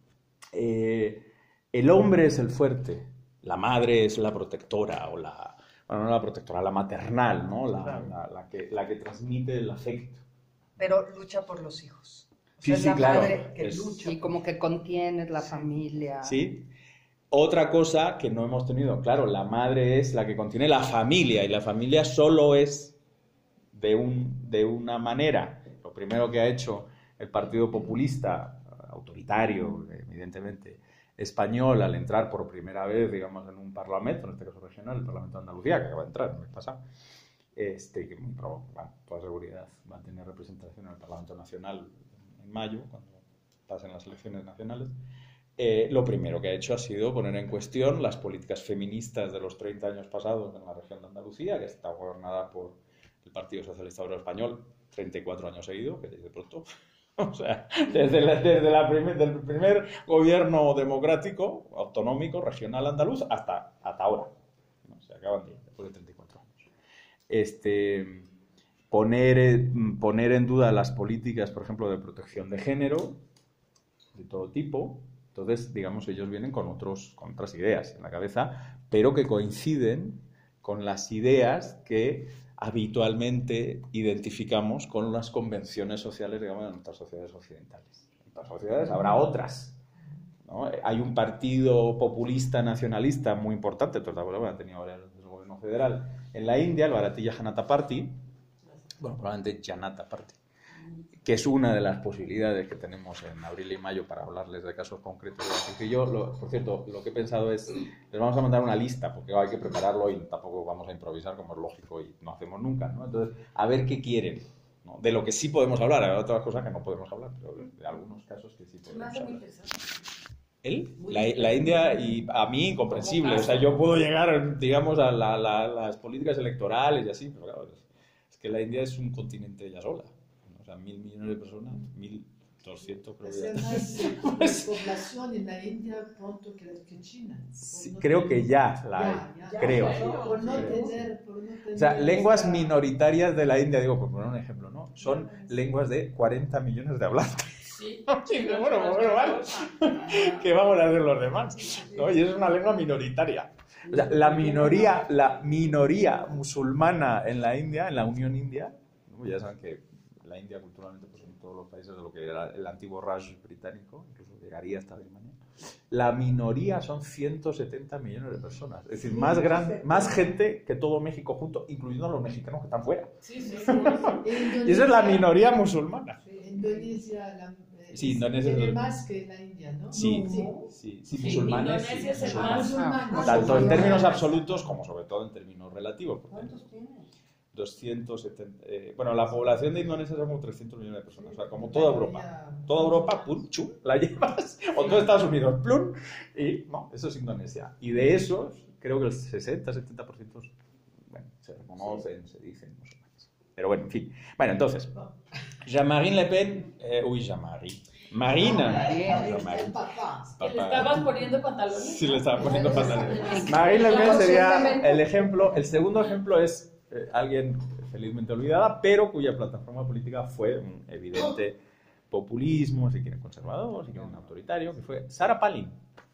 Eh, el hombre es el fuerte, la madre es la protectora, o la, bueno, no la protectora, la maternal, ¿no? La, la, la, que, la que transmite el afecto. Pero lucha por los hijos. O Sí, sea, sí, es la claro. madre que Es- lucha. Y como que contienes la familia. ¿Sí? Otra cosa que no hemos tenido, claro, la madre es la que contiene la familia, y la familia solo es de, un, de una manera. Lo primero que ha hecho el Partido Populista, autoritario, evidentemente, español, al entrar por primera vez, digamos, en un parlamento, en este caso regional, el Parlamento de Andalucía, que acaba de entrar el mes pasado, este, que muy probable, bueno, toda seguridad va a tener representación en el Parlamento Nacional en mayo, cuando pasen las elecciones nacionales. Eh, lo primero que ha hecho ha sido poner en cuestión las políticas feministas de los treinta años pasados en la región de Andalucía, que está gobernada por el Partido Socialista Obrero Español, treinta y cuatro años seguidos, que de pronto, o sea, desde, la, desde la primer, del primer gobierno democrático, autonómico, regional andaluz, hasta, hasta ahora. ¿No? Se acaban de ir, después de treinta y cuatro años. Este, poner, poner en duda las políticas, por ejemplo, de protección de género, de todo tipo, Entonces, digamos, ellos vienen con, otros, con otras ideas en la cabeza, pero que coinciden con las ideas que habitualmente identificamos con las convenciones sociales, digamos, de nuestras sociedades occidentales. En otras sociedades habrá otras, ¿no? Hay un partido populista nacionalista muy importante, bueno, ha tenido ahora el gobierno federal en la India, el Bharatiya Janata Party, bueno, probablemente Janata Party, que es una de las posibilidades que tenemos en abril y mayo para hablarles de casos concretos. Porque yo, lo, por cierto, lo que he pensado es, les vamos a mandar una lista, porque hay que prepararlo y tampoco vamos a improvisar, como es lógico, y no hacemos nunca, ¿no? Entonces, a ver qué quieren, ¿no? De lo que sí podemos hablar, hay otras cosas que no podemos hablar, pero de algunos casos que sí podemos hablar. ¿Él? La, la India, y a mí incomprensible, o sea, yo puedo llegar, digamos, a la, la, las políticas electorales y así, pero claro, es que la India es un continente ya sola. O sea, mil millones de personas, mil doscientos creo que ya. Más población en la India pronto que, que China. Sí, no creo tener, que ya la hay, ya, ya, creo. Ya, por no tener, por no tener O sea, lenguas esta... minoritarias de la India, digo, por poner un ejemplo, ¿no? Son lenguas de cuarenta millones de hablantes. Sí. Sí, bueno, bueno, vale. ¿Qué vamos a hacer los demás? ¿No? Y es una lengua minoritaria. O sea, la minoría, la minoría musulmana en la India, en la Unión India, ¿no? Ya saben que la India culturalmente pues, en todos los países de lo que era el antiguo Raj británico, incluso llegaría hasta Birmania, la minoría son ciento setenta millones de personas, es decir, más, gran, más gente que todo México junto, incluyendo a los mexicanos que están fuera. Sí, sí, sí. Y esa es la minoría musulmana. Indonesia, la, eh, Sí, Indonesia tiene es el... más que la India, ¿no? Sí, sí, sí, sí, Sí, musulmanes. Indonesia Sí, es el musulmanes. más- Tanto en términos absolutos como sobre todo en términos relativos. porque ¿Cuántos tienes? doscientos setenta, eh, bueno, la población de Indonesia son como trescientos millones de personas, o sea, como toda Europa. Toda Europa, pum, chum, la llevas, o todo Estados Unidos, plum, y no, eso es Indonesia. Y de esos, creo que el sesenta, setenta por ciento, bueno, se reconocen, se dicen musulmanes. Pero bueno, en fin. Bueno, entonces, Jean-Marie Le Pen, eh, uy, Jean-Marie. Marina. El papá. ¿Que le estabas poniendo pantalones? Sí, le estaba poniendo pantalones. Marine Le Pen sería el ejemplo. El segundo ejemplo es eh, alguien felizmente olvidada, pero cuya plataforma política fue un evidente populismo, si quieren conservador, si quieren autoritario, que fue Sarah Palin.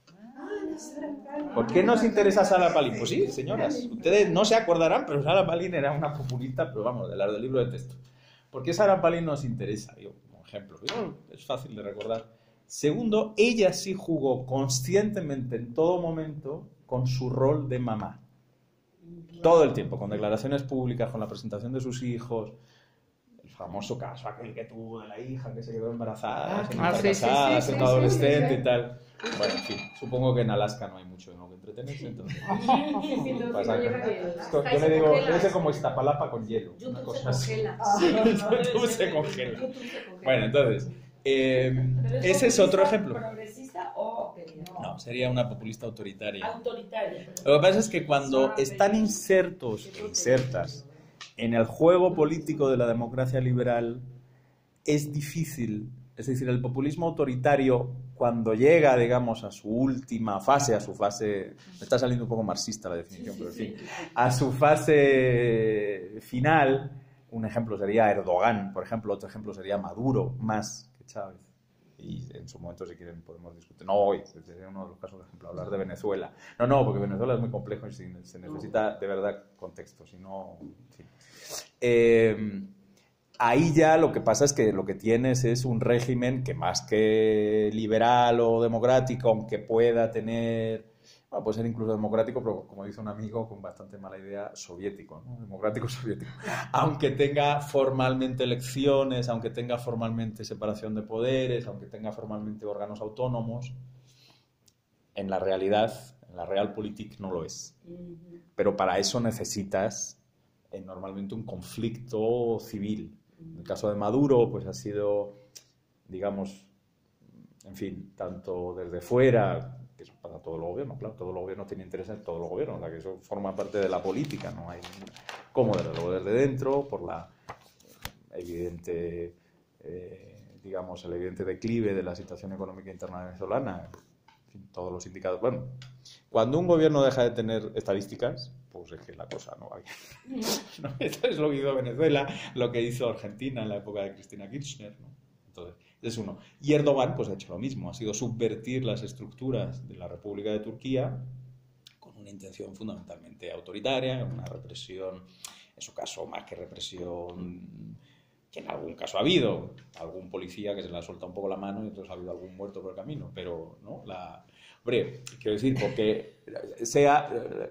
¿Por qué nos interesa Sarah Palin? Pues sí, señoras, ustedes no se acordarán, pero Sarah Palin era una populista, pero vamos, de las del libro de texto. ¿Por qué Sarah Palin nos interesa? Yo, como ejemplo, yo, es fácil de recordar. Segundo, ella sí jugó conscientemente en todo momento con su rol de mamá. Todo el tiempo, con declaraciones públicas, con la presentación de sus hijos, el famoso caso aquel que tuvo de la hija que se quedó embarazada, sin estar sí, sí, casada, sí, siendo sí, adolescente sí, sí. y tal. Bueno, en fin, supongo que en Alaska no hay mucho en lo que entretenerse, entonces... pasa que- esto, yo le digo, debe ser como Iztapalapa con hielo, una cosa así. YouTube se congela. Bueno, entonces, eh, ese es otro ejemplo. ¿Progresista o No, sería una populista autoritaria. autoritaria? Lo que pasa es que cuando están insertos e insertas en el juego político de la democracia liberal, es difícil. Es decir, el populismo autoritario, cuando llega, digamos, a su última fase, a su fase... Me está saliendo un poco marxista la definición, pero en fin. A su fase final, un ejemplo sería Erdogan, por ejemplo, otro ejemplo sería Maduro, más que Chávez. Y en su momento, si quieren, podemos discutir. No hoy, sería uno de los casos, por ejemplo, hablar de Venezuela. No, no, porque Venezuela es muy complejo y se necesita de verdad contexto, si no... En fin. Eh, ahí ya lo que pasa es que lo que tienes es un régimen que más que liberal o democrático, aunque pueda tener... Bueno, puede ser incluso democrático, pero como dice un amigo con bastante mala idea, soviético, ¿no? Democrático soviético. Aunque tenga formalmente elecciones, aunque tenga formalmente separación de poderes, aunque tenga formalmente órganos autónomos, en la realidad, en la realpolitik no lo es. Pero para eso necesitas eh, normalmente un conflicto civil. En el caso de Maduro, pues ha sido, digamos, en fin, tanto desde fuera... que eso para todos los gobiernos, claro, todos los gobiernos tienen interés en todos los gobiernos, o sea, que eso forma parte de la política, no hay como desde luego desde dentro, por la evidente, eh, digamos, el evidente declive de la situación económica interna venezolana, en fin, todos los indicados. Bueno, cuando un gobierno deja de tener estadísticas, pues es que la cosa no va bien. ¿No? Eso es lo que hizo Venezuela, lo que hizo Argentina en la época de Cristina Kirchner, ¿no? Entonces, ese es uno. Y Erdogan pues ha hecho lo mismo, ha sido subvertir las estructuras de la República de Turquía con una intención fundamentalmente autoritaria, una represión, en su caso más que represión, que en algún caso ha habido algún policía que se le ha soltado un poco la mano y entonces ha habido algún muerto por el camino, pero no, la... Hombre, quiero decir, porque sea...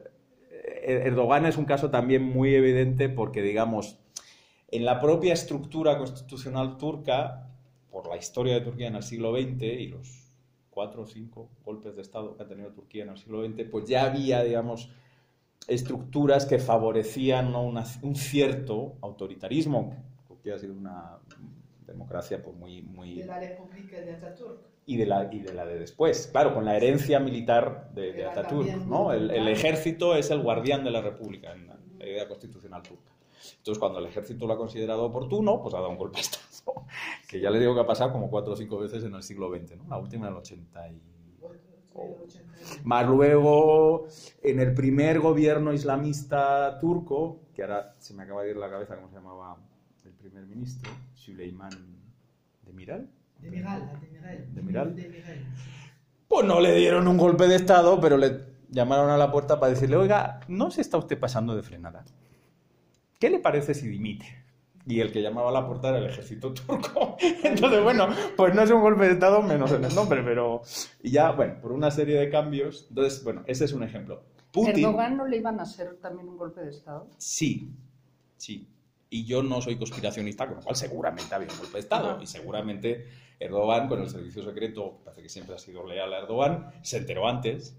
Erdogan es un caso también muy evidente porque, digamos, en la propia estructura constitucional turca, por la historia de Turquía en el siglo veinte y los cuatro o cinco golpes de Estado que ha tenido Turquía en el siglo veinte, pues ya había, digamos, estructuras que favorecían, ¿no?, una, un cierto autoritarismo. Turquía ha sido una democracia pues muy... muy... De la República de Ataturk. Y de, la, y de la de después, claro, con la herencia militar de, de Ataturk, ¿no? El, el ejército es el guardián de la república en la, la idea constitucional turca. Entonces, cuando el ejército lo ha considerado oportuno, pues ha dado un golpe de Estado, que ya le digo que ha pasado como cuatro o cinco veces en el siglo veinte, ¿no? La última en el ochenta y... Oh. Más luego, en el primer gobierno islamista turco, que ahora se me acaba de ir la cabeza cómo se llamaba el primer ministro, Süleyman Demirel. Demiral, Demiral. Demiral. Demiral. Pues no le dieron un golpe de Estado, pero le llamaron a la puerta para decirle, oiga, ¿no se está usted pasando de frenada? ¿Qué le parece si dimite? Y el que llamaba a la puerta era el ejército turco. Entonces, bueno, pues no es un golpe de Estado, menos en el nombre, pero... Y ya, bueno, por una serie de cambios... Entonces, bueno, ese es un ejemplo. Putin... ¿Erdogan no le iban a hacer también un golpe de Estado? Sí, sí. Y yo no soy conspiracionista, con lo cual seguramente había un golpe de Estado. Y seguramente Erdogan, con el servicio secreto, parece que siempre ha sido leal a Erdogan, se enteró antes.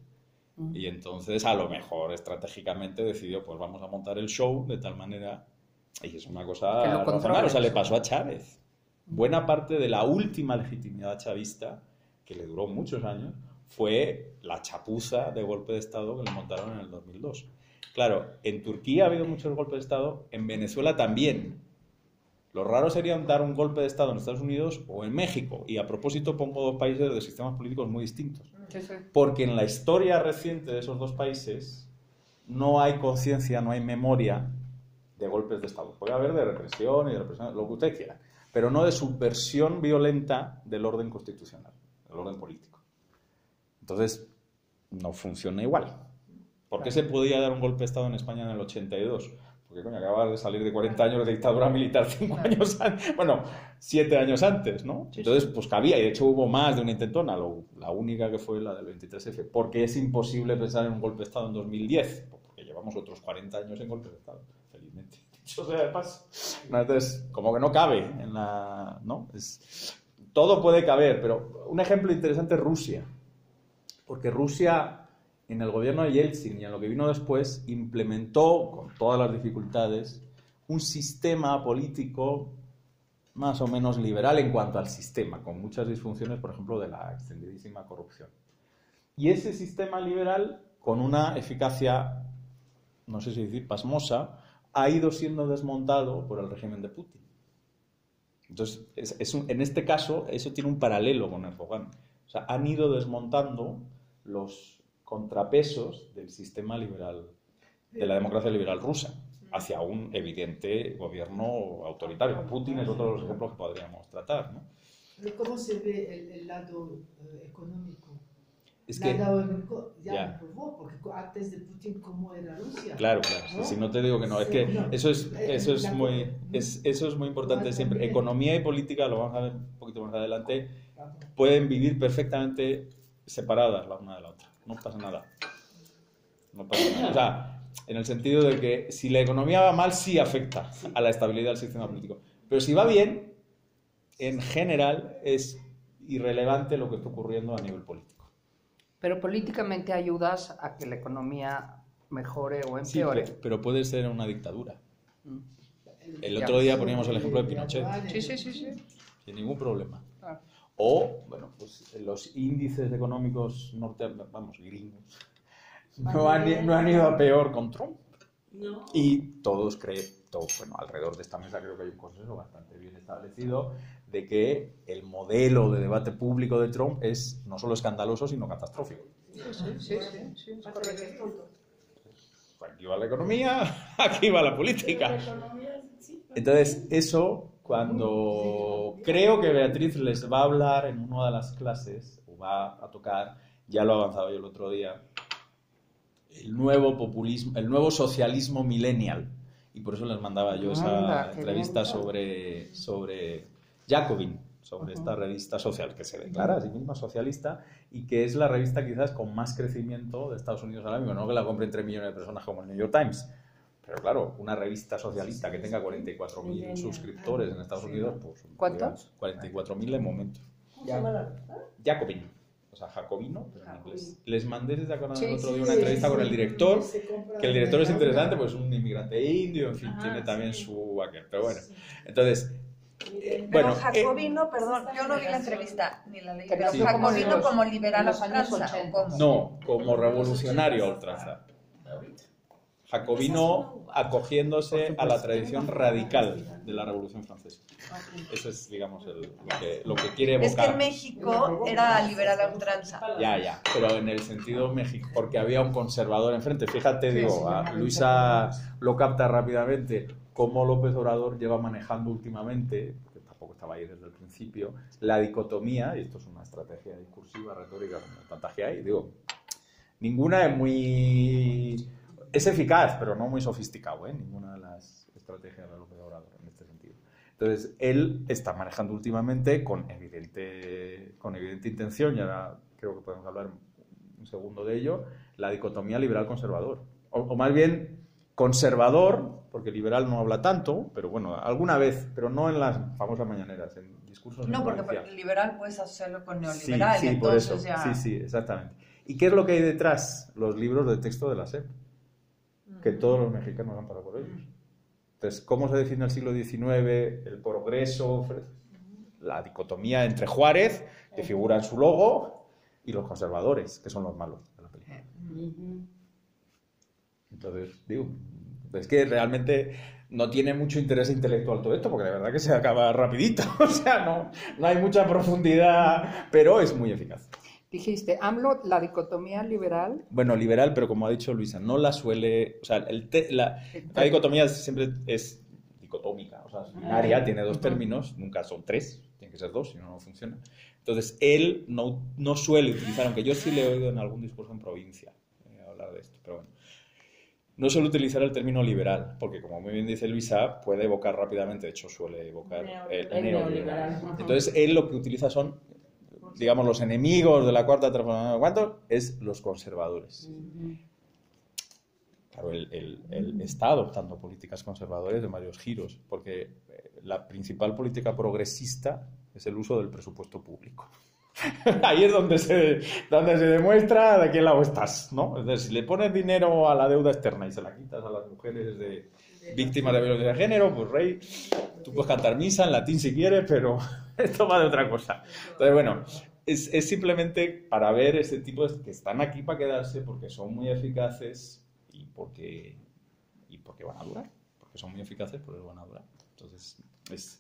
Y entonces, a lo mejor, estratégicamente decidió, pues vamos a montar el show de tal manera... Y es una cosa razonable. O sea, le pasó a Chávez. Buena parte de la última legitimidad chavista, que le duró muchos años, fue la chapuza de golpe de Estado que le montaron en el dos mil dos. Claro, en Turquía ha habido muchos golpes de Estado, en Venezuela también. Lo raro sería dar un golpe de Estado en Estados Unidos o en México. Y a propósito pongo dos países de sistemas políticos muy distintos. Sí, sí. Porque en la historia reciente de esos dos países no hay conciencia, no hay memoria de golpes de Estado. Puede haber de represión y de represión, lo que usted quiera, pero no de subversión violenta del orden constitucional, del orden político. Entonces, no funciona igual. ¿Por qué se podía dar un golpe de Estado en España en el ochenta y dos? Porque, coño, acababa de salir de cuarenta años de dictadura militar, cinco años antes, bueno, siete años antes, ¿no? Entonces, pues cabía, y de hecho hubo más de una intentona, lo, la única que fue la del veintitrés efe. ¿Por qué es imposible pensar en un golpe de Estado en dos mil diez? Pues porque llevamos otros cuarenta años en golpe de Estado, felizmente. Dicho sea de paso. Entonces, como que no cabe en la... ¿no? Es, todo puede caber, pero un ejemplo interesante es Rusia. Porque Rusia, en el gobierno de Yeltsin y en lo que vino después, implementó, con todas las dificultades, un sistema político más o menos liberal en cuanto al sistema, con muchas disfunciones, por ejemplo, de la extendidísima corrupción. Y ese sistema liberal, con una eficacia, no sé si decir pasmosa, ha ido siendo desmontado por el régimen de Putin. Entonces, es, es un, en este caso, eso tiene un paralelo con Erdogan. O sea, han ido desmontando los contrapesos del sistema liberal, de la democracia liberal rusa, hacia un evidente gobierno autoritario. Putin es otro de los ejemplos que podríamos tratar, ¿no? ¿Cómo se ve el, el lado eh, económico? Es El que, lado económico ya ya. probó, porque antes de Putin, ¿cómo era Rusia? claro, claro. ¿No? Si no te digo que no, es Sí, que no. eso es, eso es La- muy, es, eso es muy importante Igual siempre. también. Economía y política, lo vamos a ver un poquito más adelante, pueden vivir perfectamente separadas la una de la otra. No pasa nada. No pasa nada. O sea, en el sentido de que si la economía va mal, sí afecta a la estabilidad del sistema político. Pero si va bien, en general es irrelevante lo que está ocurriendo a nivel político. Pero políticamente ayudas a que la economía mejore o Sí, empeore. pero, pero puede ser una dictadura. Mm. El Ya. otro día poníamos el ejemplo de Pinochet, Sí, sí, sí, sí. sin ningún problema. Claro. O, bueno, pues los índices económicos norte, vamos, gringos, no han, no han ido a peor con Trump. No. Y todos creen, todo, bueno, alrededor de esta mesa creo que hay un consenso bastante bien establecido de que el modelo de debate público de Trump es no solo escandaloso, sino catastrófico. Sí, sí, sí, sí, sí, es correcto. Aquí va la economía, aquí va la política. La economía, sí, pero- Entonces, eso cuando creo que Beatriz les va a hablar en una de las clases, o va a tocar, ya lo he avanzado yo el otro día, el nuevo populismo, el nuevo socialismo millennial. Y por eso les mandaba yo esa Anda, qué entrevista bien. sobre, sobre Jacobin, sobre esta revista social que se declara a sí misma socialista y que es la revista quizás con más crecimiento de Estados Unidos ahora mismo. No que la compren tres millones de personas como el New York Times, pero claro, una revista socialista que tenga cuarenta y cuatro mil suscriptores en Estados Unidos, pues... ¿Cuántos? cuarenta y cuatro mil en momento. ¿Cómo se llama la revista? Jacobin, o sea, jacobino, pero en inglés. Les mandé desde acá Sí, el otro sí, día una sí, entrevista sí. con el director, Se compra que el director es de- interesante, pues es un inmigrante indio, en fin, Ajá, tiene también sí. su... aquel, pero bueno, entonces... eh, Pero bueno, eh, Jacobino, perdón, yo no vi la entrevista ni la leí, Que pero nació como en Jacobino los- como liberal en a los años ultranza, ¿o ochenta. cómo? no, como revolucionario a ultranza. Jacobino acogiéndose a la tradición radical de la Revolución Francesa. Eso es, digamos, el- lo, que, lo que quiere Es que evocar. en México era liberal a ultranza. Ya, ya, pero en el sentido México, porque había un conservador enfrente. Fíjate, Sí, digo, sí, a ya, Luisa ya. lo capta rápidamente, cómo López Obrador lleva manejando últimamente, que tampoco estaba ahí desde el principio, la dicotomía, y esto es una estrategia discursiva, retórica, como tanta que hay, digo, ninguna es muy... Es eficaz, pero no muy sofisticado, ¿eh? Ninguna de las estrategias de López Obrador en este sentido. Entonces, él está manejando últimamente con evidente, con evidente intención, y ahora creo que podemos hablar un segundo de ello, la dicotomía liberal-conservador. O, o más bien, conservador, porque liberal no habla tanto, pero bueno, alguna vez, pero no en las famosas mañaneras, en discursos en No, porque provincia. por- liberal puedes hacerlo con Sí, neoliberal, sí, y por entonces eso. ya... Sí, sí, exactamente. ¿Y qué es lo que hay detrás? Los libros de texto de la S E P, que todos los mexicanos han pasado por ellos. Entonces, ¿cómo se define el siglo diecinueve? El progreso, la dicotomía entre Juárez, que figura en su logo, y los conservadores, que son los malos de la película. Entonces, digo, es que realmente no tiene mucho interés intelectual todo esto, porque de verdad que se acaba rapidito. O sea, no, no hay mucha profundidad, pero es muy eficaz. Dijiste, AMLO, la dicotomía liberal. Bueno, liberal, pero como ha dicho Luisa, no la suele... O sea, el te- la, la dicotomía siempre es dicotómica, o sea, es binaria, tiene dos términos, nunca son tres, tiene que ser dos, si no, no funciona. Entonces, él no, no suele utilizar, aunque yo sí le he oído en algún discurso en provincia eh, hablar de esto, pero bueno. No suele utilizar el término liberal, porque como muy bien dice Luisa, puede evocar rápidamente, de hecho suele evocar el, el El neoliberal. neoliberal. Entonces, él lo que utiliza son, digamos, los enemigos de la cuarta transformación, ¿cuántos? Es los conservadores. Claro, él, él- él está adoptando políticas conservadoras de varios giros, porque eh, la principal política progresista es el uso del presupuesto público. Ahí es donde se, donde se demuestra de qué lado estás, ¿no? Es decir, si le pones dinero a la deuda externa y se la quitas a las mujeres de víctimas de violencia de género, pues rey, tú puedes cantar misa en latín si quieres, pero esto va de otra cosa. Entonces, bueno, es, es simplemente para ver ese tipo de... que están aquí para quedarse porque son muy eficaces y porque, y porque van a durar. Porque son muy eficaces, pues van a durar. Entonces, es...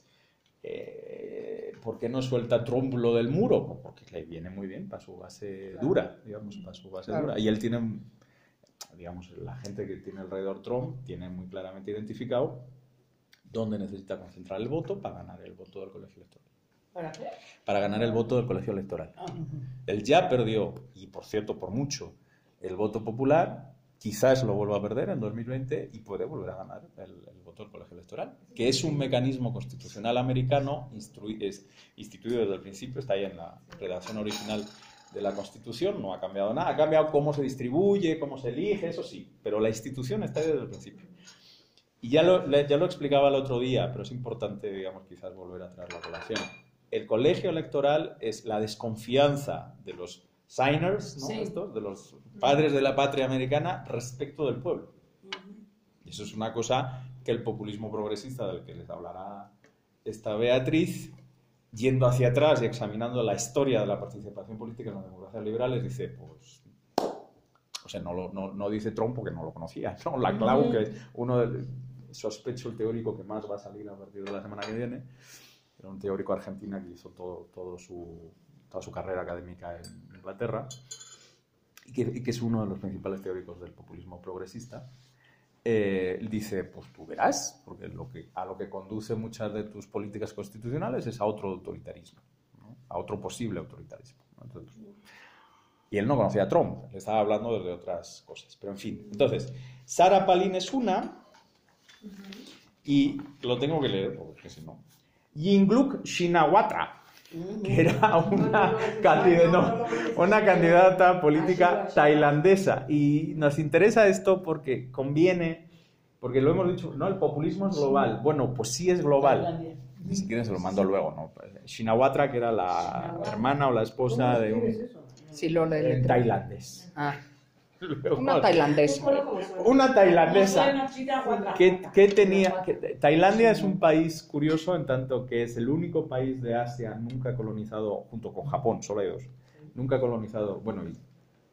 Eh, ¿por qué no suelta Trump lo del muro? Pues porque le viene muy bien para su base dura, digamos, para su base Claro. dura. Y él tiene, digamos, la gente que tiene alrededor Trump tiene muy claramente identificado dónde necesita concentrar el voto para ganar el voto del colegio electoral. ¿Para qué? Para ganar el voto del colegio electoral. Él ya perdió, y por cierto, por mucho, el voto popular. Quizás lo vuelva a perder en dos mil veinte y puede volver a ganar el, el voto del colegio electoral, que es un mecanismo constitucional americano instru- es instituido desde el principio, está ahí en la redacción original de la Constitución, no ha cambiado nada, ha cambiado cómo se distribuye, cómo se elige, eso sí, pero la institución está ahí desde el principio. Y ya lo, le- ya lo explicaba el otro día, pero es importante, digamos, quizás volver a traer la colación. El colegio electoral es la desconfianza de los signers, ¿no? Sí. Estos, de los padres de la patria americana respecto del pueblo. Y eso es una cosa que el populismo progresista, del que les hablará esta Beatriz, yendo hacia atrás y examinando la historia de la participación política en las democracias liberales, dice, pues, o sea, no, lo, no, no dice Trump porque no lo conocía, ¿no? Laclau, que es uno del, sospecho, el teórico que más va a salir a partir de la semana que viene, era un teórico argentino que hizo todo, todo su, toda su carrera académica en Inglaterra y que, y que es uno de los principales teóricos del populismo progresista. eh, dice, pues tú verás, porque lo que, a lo que conduce muchas de tus políticas constitucionales es a otro autoritarismo, ¿no? A otro posible autoritarismo, ¿no? Entonces, y él no conocía a Trump, le estaba hablando de otras cosas, pero en fin. Entonces, Sarah Palin es una, y lo tengo que leer, porque si no. Yingluck Shinawatra, que era una, candidata, no, una candidata política tailandesa. Y nos interesa esto porque conviene, porque lo hemos dicho, no, el populismo es global. Bueno, pues sí es global. Y si quieren se lo mando luego, ¿no? Shinawatra, que era la hermana o la esposa de un Sí, lo leí. eh, tailandés. Ah, Luego, una tailandesa. una tailandesa que, que tenía que, Tailandia es un país curioso en tanto que es el único país de Asia nunca colonizado, junto con Japón, solo hay dos, nunca colonizado, bueno, y,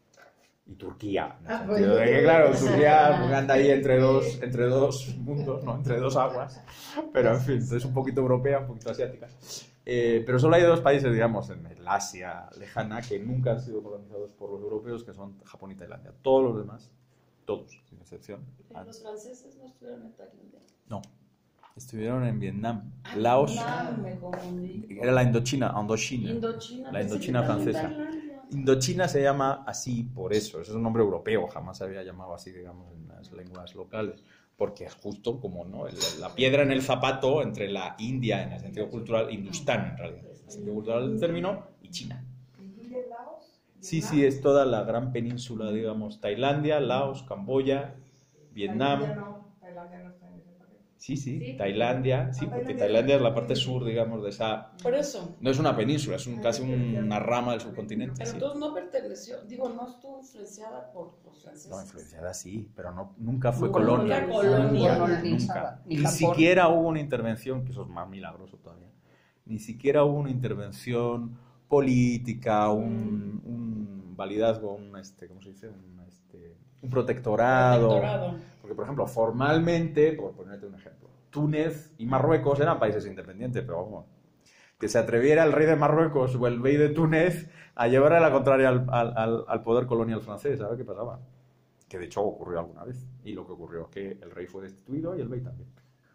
y Turquía, en el Ah, sentido de que, claro, Turquía anda ahí entre dos, entre dos mundos, no, entre dos aguas, pero en fin, es un poquito europea, un poquito asiática. Eh, pero solo hay dos países, digamos, en el Asia lejana que nunca han sido colonizados por los europeos, que son Japón y Tailandia. Todos los demás, todos, sin excepción. han- Los franceses no estuvieron en Tailandia. No, estuvieron en Vietnam, Ah, Laos, Vietnam, me confundí. era la Indochina, Indochina. Indochina. La pensé Indochina que también francesa. Tailandia. Indochina se llama así por eso, eso es un nombre europeo, jamás se había llamado así, digamos, en las lenguas locales, porque es justo como, ¿no? El- la piedra en el zapato entre la India, en el sentido cultural, Hindustán, en realidad, en el sentido cultural del término, y China. ¿Incluye Laos? Sí, sí, es toda la gran península, digamos, Tailandia, Laos, Camboya, Vietnam. Tailandia no, Tailandia no está en ese paquete. Sí, sí, Tailandia, sí, porque Tailandia es la parte sur, digamos, de esa... Por eso. No es una península, es un, casi una rama del subcontinente, Pero sí. entonces no perteneció, digo, no estuvo influenciada por los franceses. No, influenciada sí, pero no, nunca fue Nunca colonia. fue colonia. No, Nunca. ni nada, ni Ni Japón. siquiera hubo una intervención, que eso es más milagroso todavía, ni siquiera hubo una intervención política, un, un validazgo, un, este, ¿cómo se dice? Un, este, un protectorado. Protectorado. Porque, por ejemplo, formalmente, por ponerte un ejemplo, Túnez y Marruecos eran países independientes, pero vamos, que se atreviera el rey de Marruecos o el rey de Túnez a llevar a la contraria al, al- al- al poder colonial francés, ¿sabes qué pasaba? Que de hecho ocurrió alguna vez. Y lo que ocurrió es que el rey fue destituido y el rey también.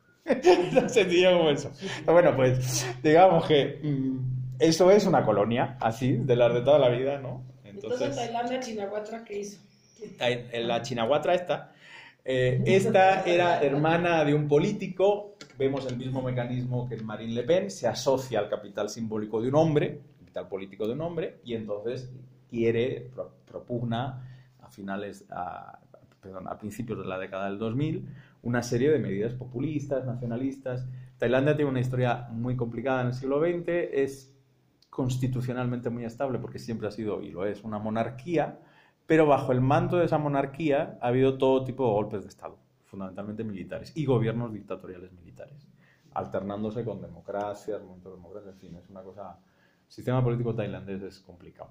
Tan sencillo como eso. Pero bueno, pues digamos que mm, eso es una colonia, así, de las de toda la vida, ¿no? Entonces, Tailandia, Chinahuatra, ¿qué hizo? Tai- en la Chinahuatra esta, eh, esta era hermana de un político, vemos el mismo mecanismo que en Marine Le Pen, se asocia al capital simbólico de un hombre, capital político de un hombre, y entonces quiere, pro- propugna a finales, a, perdón, a principios de la década del dos mil, una serie de medidas populistas, nacionalistas. Tailandia tiene una historia muy complicada en el siglo veinte, es constitucionalmente muy estable porque siempre ha sido, y lo es, una monarquía, pero bajo el manto de esa monarquía ha habido todo tipo de golpes de Estado, fundamentalmente militares, y gobiernos dictatoriales militares, alternándose con democracias, momentos de democracia, en fin, es una cosa... El sistema político tailandés es complicado.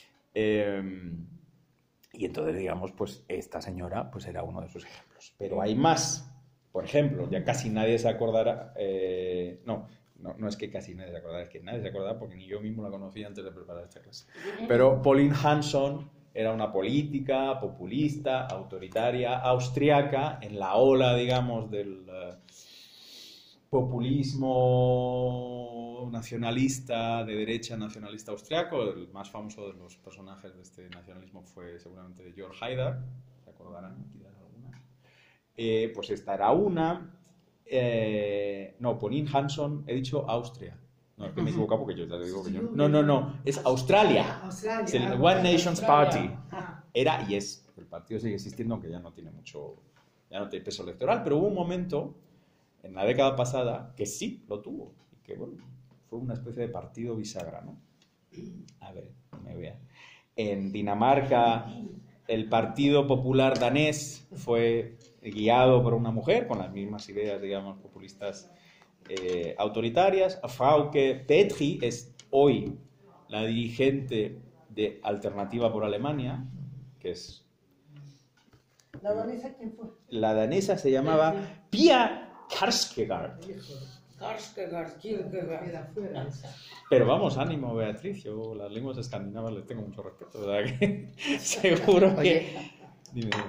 Eh, y entonces, digamos, pues esta señora pues era uno de sus ejemplos. Pero hay más. Por ejemplo, ya casi nadie se acordará... Eh, no, no, no es que casi nadie se acordará, es que nadie se acordará porque ni yo mismo la conocí antes de preparar esta clase. Pero Pauline Hanson era una política populista, autoritaria, austriaca, en la ola, digamos, del uh, populismo nacionalista, de derecha nacionalista austriaco. El más famoso de los personajes de este nacionalismo fue seguramente Georg Haidar, ¿se acordarán? Quizás alguna. Eh, pues esta era una. Eh, no, Pauline Hanson, he dicho Austria. No, es que me he equivocado porque yo ya te digo que yo... No, no, no, es Australia. Australia. Es el ah, One Nations Party. Ah, Era y es. El partido sigue existiendo, aunque ya no tiene mucho... Ya no tiene peso electoral, pero hubo un momento en la década pasada que sí lo tuvo. Y que, bueno, fue una especie de partido bisagra, ¿no? A ver, me vean. En Dinamarca, el Partido Popular Danés fue guiado por una mujer con las mismas ideas, digamos, populistas eh, autoritarias. Frauke Petry es hoy la dirigente de Alternativa por Alemania, que es... ¿La danesa quién fue? La danesa se llamaba Pia Kjaersgaard. Kjaersgaard, Kierkegaard. Queda fuera. Pero vamos, ánimo, Beatriz. Yo las lenguas escandinavas les tengo mucho respeto, ¿verdad? Que seguro que... Oye, Dime, dime.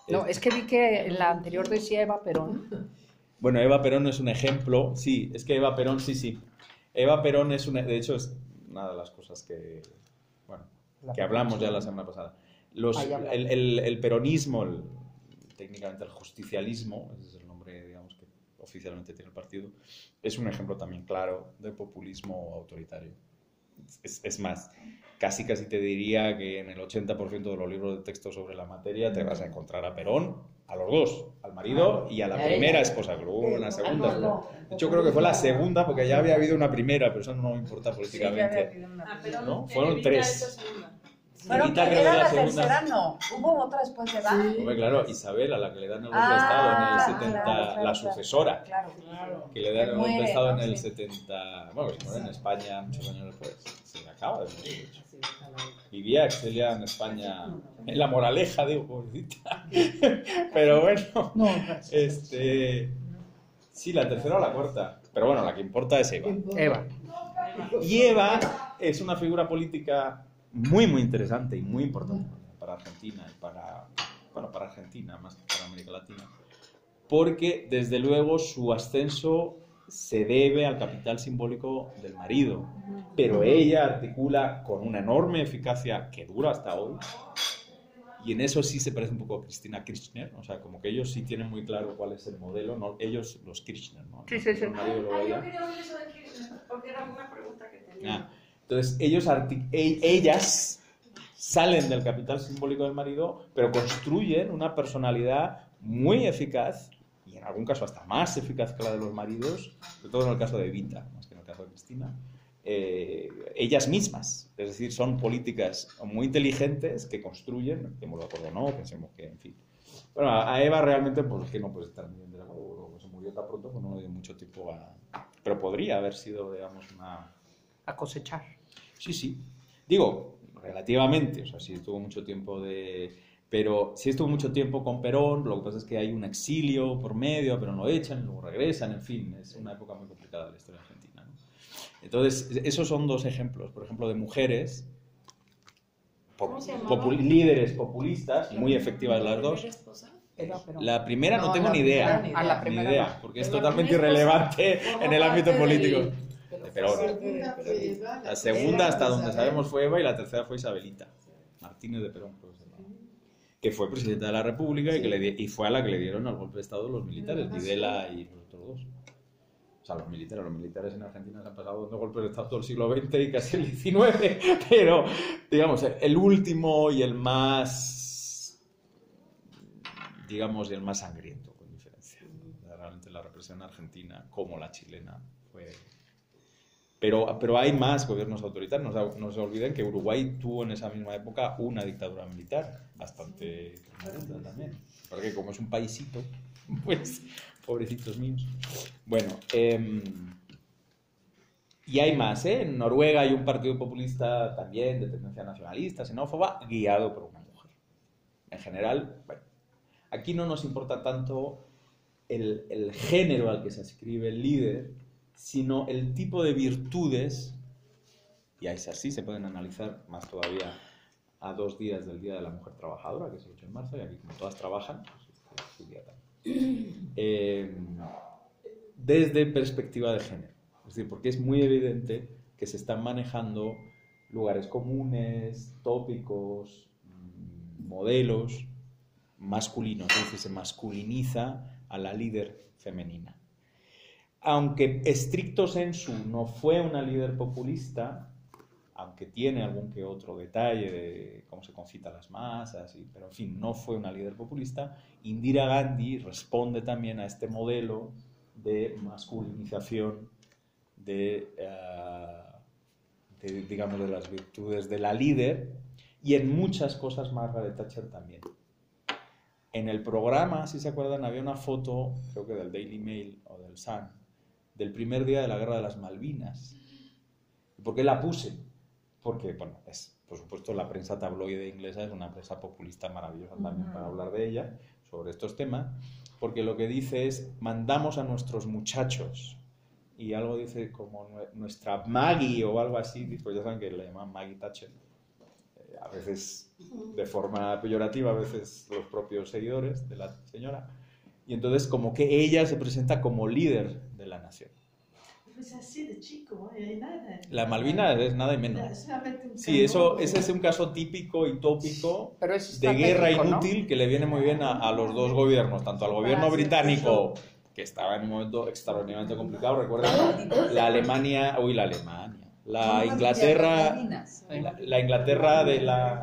No, es que vi que en la anterior decía Eva Perón. Bueno, Eva Perón es un ejemplo, sí, es que Eva Perón, sí, sí. Eva Perón es una, de hecho, es una de las cosas que, bueno, que hablamos ya la semana pasada. Los, el, el, el peronismo, el, técnicamente el justicialismo, ese es el nombre, digamos, que oficialmente tiene el partido, es un ejemplo también claro de populismo autoritario. Es, es más, casi casi te diría que en el ochenta por ciento de los libros de texto sobre la materia te vas a encontrar a Perón, a los dos, al marido y a la primera esposa, que luego hubo una segunda. De hecho, creo que fue la segunda, porque ya había habido una primera, pero eso no importa políticamente. Ah, pero ¿No? Fueron tres. Bueno, Evita, que creo, era la la segunda. tercera, no. Hubo otra después de Eva. Hombre, claro, Isabel, a la que le dan el golpe de Ah, Estado en el setenta, claro, claro, la claro. sucesora, Claro, claro. que le dan el golpe de Muere, Estado ¿no? en el Sí. setenta, bueno, que se muere en España muchos años después, se acaba de morir, de hecho. Vivía Excelia en España, en La Moraleja, digo, pobrecita. Pero bueno, No, gracias. este, sí, la tercera o la cuarta, pero bueno, la que importa es Eva. Eva. Y Eva es una figura política muy, muy interesante y muy importante para Argentina y para, bueno, para Argentina más que para América Latina, porque desde luego su ascenso se debe al capital simbólico del marido, pero ella articula con una enorme eficacia que dura hasta hoy, y en eso sí se parece un poco a Cristina Kirchner, o sea, como que ellos sí tienen muy claro cuál es el modelo, ¿no? Ellos, los Kirchner, ¿no? Sí, sí, sí. El marido luego Ah, ella. yo quería oír eso de Kirchner, porque era una pregunta que tenía. Ah, entonces, ellos artic- e- ellas salen del capital simbólico del marido, pero construyen una personalidad muy eficaz, y en algún caso hasta más eficaz que la de los maridos, sobre todo en el caso de Evita, más que en el caso de Cristina, eh, ellas mismas. Es decir, son políticas muy inteligentes que construyen, estemos de acuerdo o no, pensemos que, en fin. Bueno, a Eva realmente, pues que no puede estar muy bien de acuerdo, se murió tan pronto, pues no le dio mucho tiempo a... Pero podría haber sido, digamos, una... A cosechar. Sí, sí. Digo, relativamente, o sea, sí estuvo mucho tiempo de... Pero sí estuvo mucho tiempo con Perón, lo que pasa es que hay un exilio por medio, pero lo echan, luego regresan, en fin, es una época muy complicada de la historia argentina, ¿no? Entonces, esos son dos ejemplos, por ejemplo, de mujeres, pop- ¿Cómo se llamaba? popu- líderes populistas, muy efectivas las dos. ¿Primera esposa? Eva Perón. La primera no, No, tengo la ni idea, primera ni idea. ni primera idea, no. porque es Pero la totalmente primera irrelevante esposa en el formó ámbito parte político. del- De Perón. segunda fue Eva, La segunda, hasta tercera, donde Isabel. sabemos, fue Eva y la tercera fue Isabelita Martínez de Perón, creo que se llamaba, que fue presidenta de la República y, que le di- y fue a la que le dieron el golpe de Estado los militares, Videla y los otros dos. O sea, los militares, los militares en Argentina se han pasado dando golpes de Estado todo el siglo veinte y casi el diecinueve, pero, digamos, el último y el más, digamos, y el más sangriento, con diferencia. Realmente la represión argentina, como la chilena, fue... Pero, pero hay más gobiernos autoritarios. No, se- no se olviden que Uruguay tuvo en esa misma época una dictadura militar bastante tremenda también. Porque como es un paisito, pues, pobrecitos míos. Bueno, eh, y hay más, ¿eh? En Noruega hay un partido populista también de tendencia nacionalista, xenófoba, guiado por una mujer. En general, bueno, aquí no nos importa tanto el, el género al que se ascribe el líder, sino el tipo de virtudes, y ahí así se pueden analizar más todavía a dos días del Día de la Mujer Trabajadora, que es el ocho de marzo, y aquí como todas trabajan, pues este es su día también. Eh, desde perspectiva de género. Es decir, porque es muy evidente que se están manejando lugares comunes, tópicos, mm, modelos masculinos, es decir, se masculiniza a la líder femenina. Aunque estricto sensu no fue una líder populista, aunque tiene algún que otro detalle de cómo se concita a las masas, y, pero en fin, no fue una líder populista, Indira Gandhi responde también a este modelo de masculinización de, uh, de, digamos, de las virtudes de la líder, y en muchas cosas Margaret Thatcher también. En el programa, si se acuerdan, había una foto, creo que del Daily Mail o del Sun, del primer día de la Guerra de las Malvinas. ¿Por qué la puse? Porque, bueno, es, por supuesto, la prensa tabloide inglesa es una prensa populista maravillosa también para hablar de ella, sobre estos temas, porque lo que dice es, mandamos a nuestros muchachos, y algo dice como nuestra Maggie o algo así, pues ya saben que le llaman Maggie Thatcher, a veces de forma peyorativa, a veces los propios seguidores de la señora. Y entonces como que ella se presenta como líder de la nación. Pues así de chico, ¿eh? Nada. La Malvinas es nada y menos. Es solamente un Sí, eso, cañón. ese es un caso típico y tópico Pero es de guerra estratégico, ¿no? inútil que le viene muy bien a, a los dos gobiernos, tanto al gobierno Para hacer británico, que estaba en un momento extraordinariamente complicado, recuerdan, la Alemania, uy, la Alemania, la Inglaterra, la, la Inglaterra de la...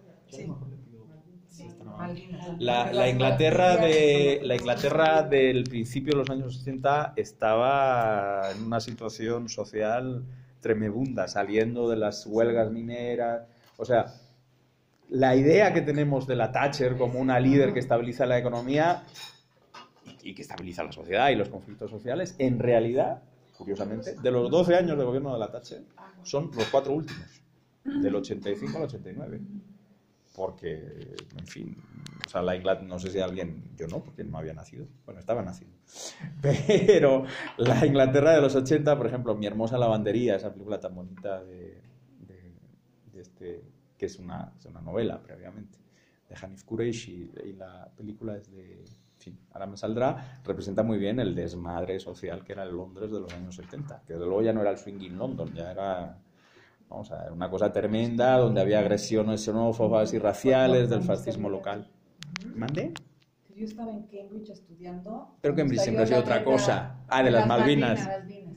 La, la Inglaterra de la Inglaterra del principio de los años sesenta estaba en una situación social tremenda, saliendo de las huelgas mineras. O sea, la idea que tenemos de la Thatcher como una líder que estabiliza la economía y, y que estabiliza la sociedad y los conflictos sociales, en realidad, curiosamente, de los doce años de gobierno de la Thatcher, son los cuatro últimos, del ochenta y cinco al ochenta y nueve. Porque, en fin, o sea, la Inglaterra, no sé si alguien, yo no, porque no había nacido, bueno, estaba nacido, pero la Inglaterra de los ochenta, por ejemplo, Mi hermosa lavandería, esa película tan bonita de, de, de este, que es una, es una novela previamente, de Hanif Kureishi, y la película es de, en fin, ahora me saldrá, representa muy bien el desmadre social que era el Londres de los años setenta, que desde luego ya no era el swinging London, ya era... Vamos a ver, una cosa tremenda donde había agresiones xenófobas y raciales del fascismo local. ¿Mande? Yo estaba en Cambridge estudiando. Pero Cambridge siempre ha sido otra cosa. Ah, de las Malvinas.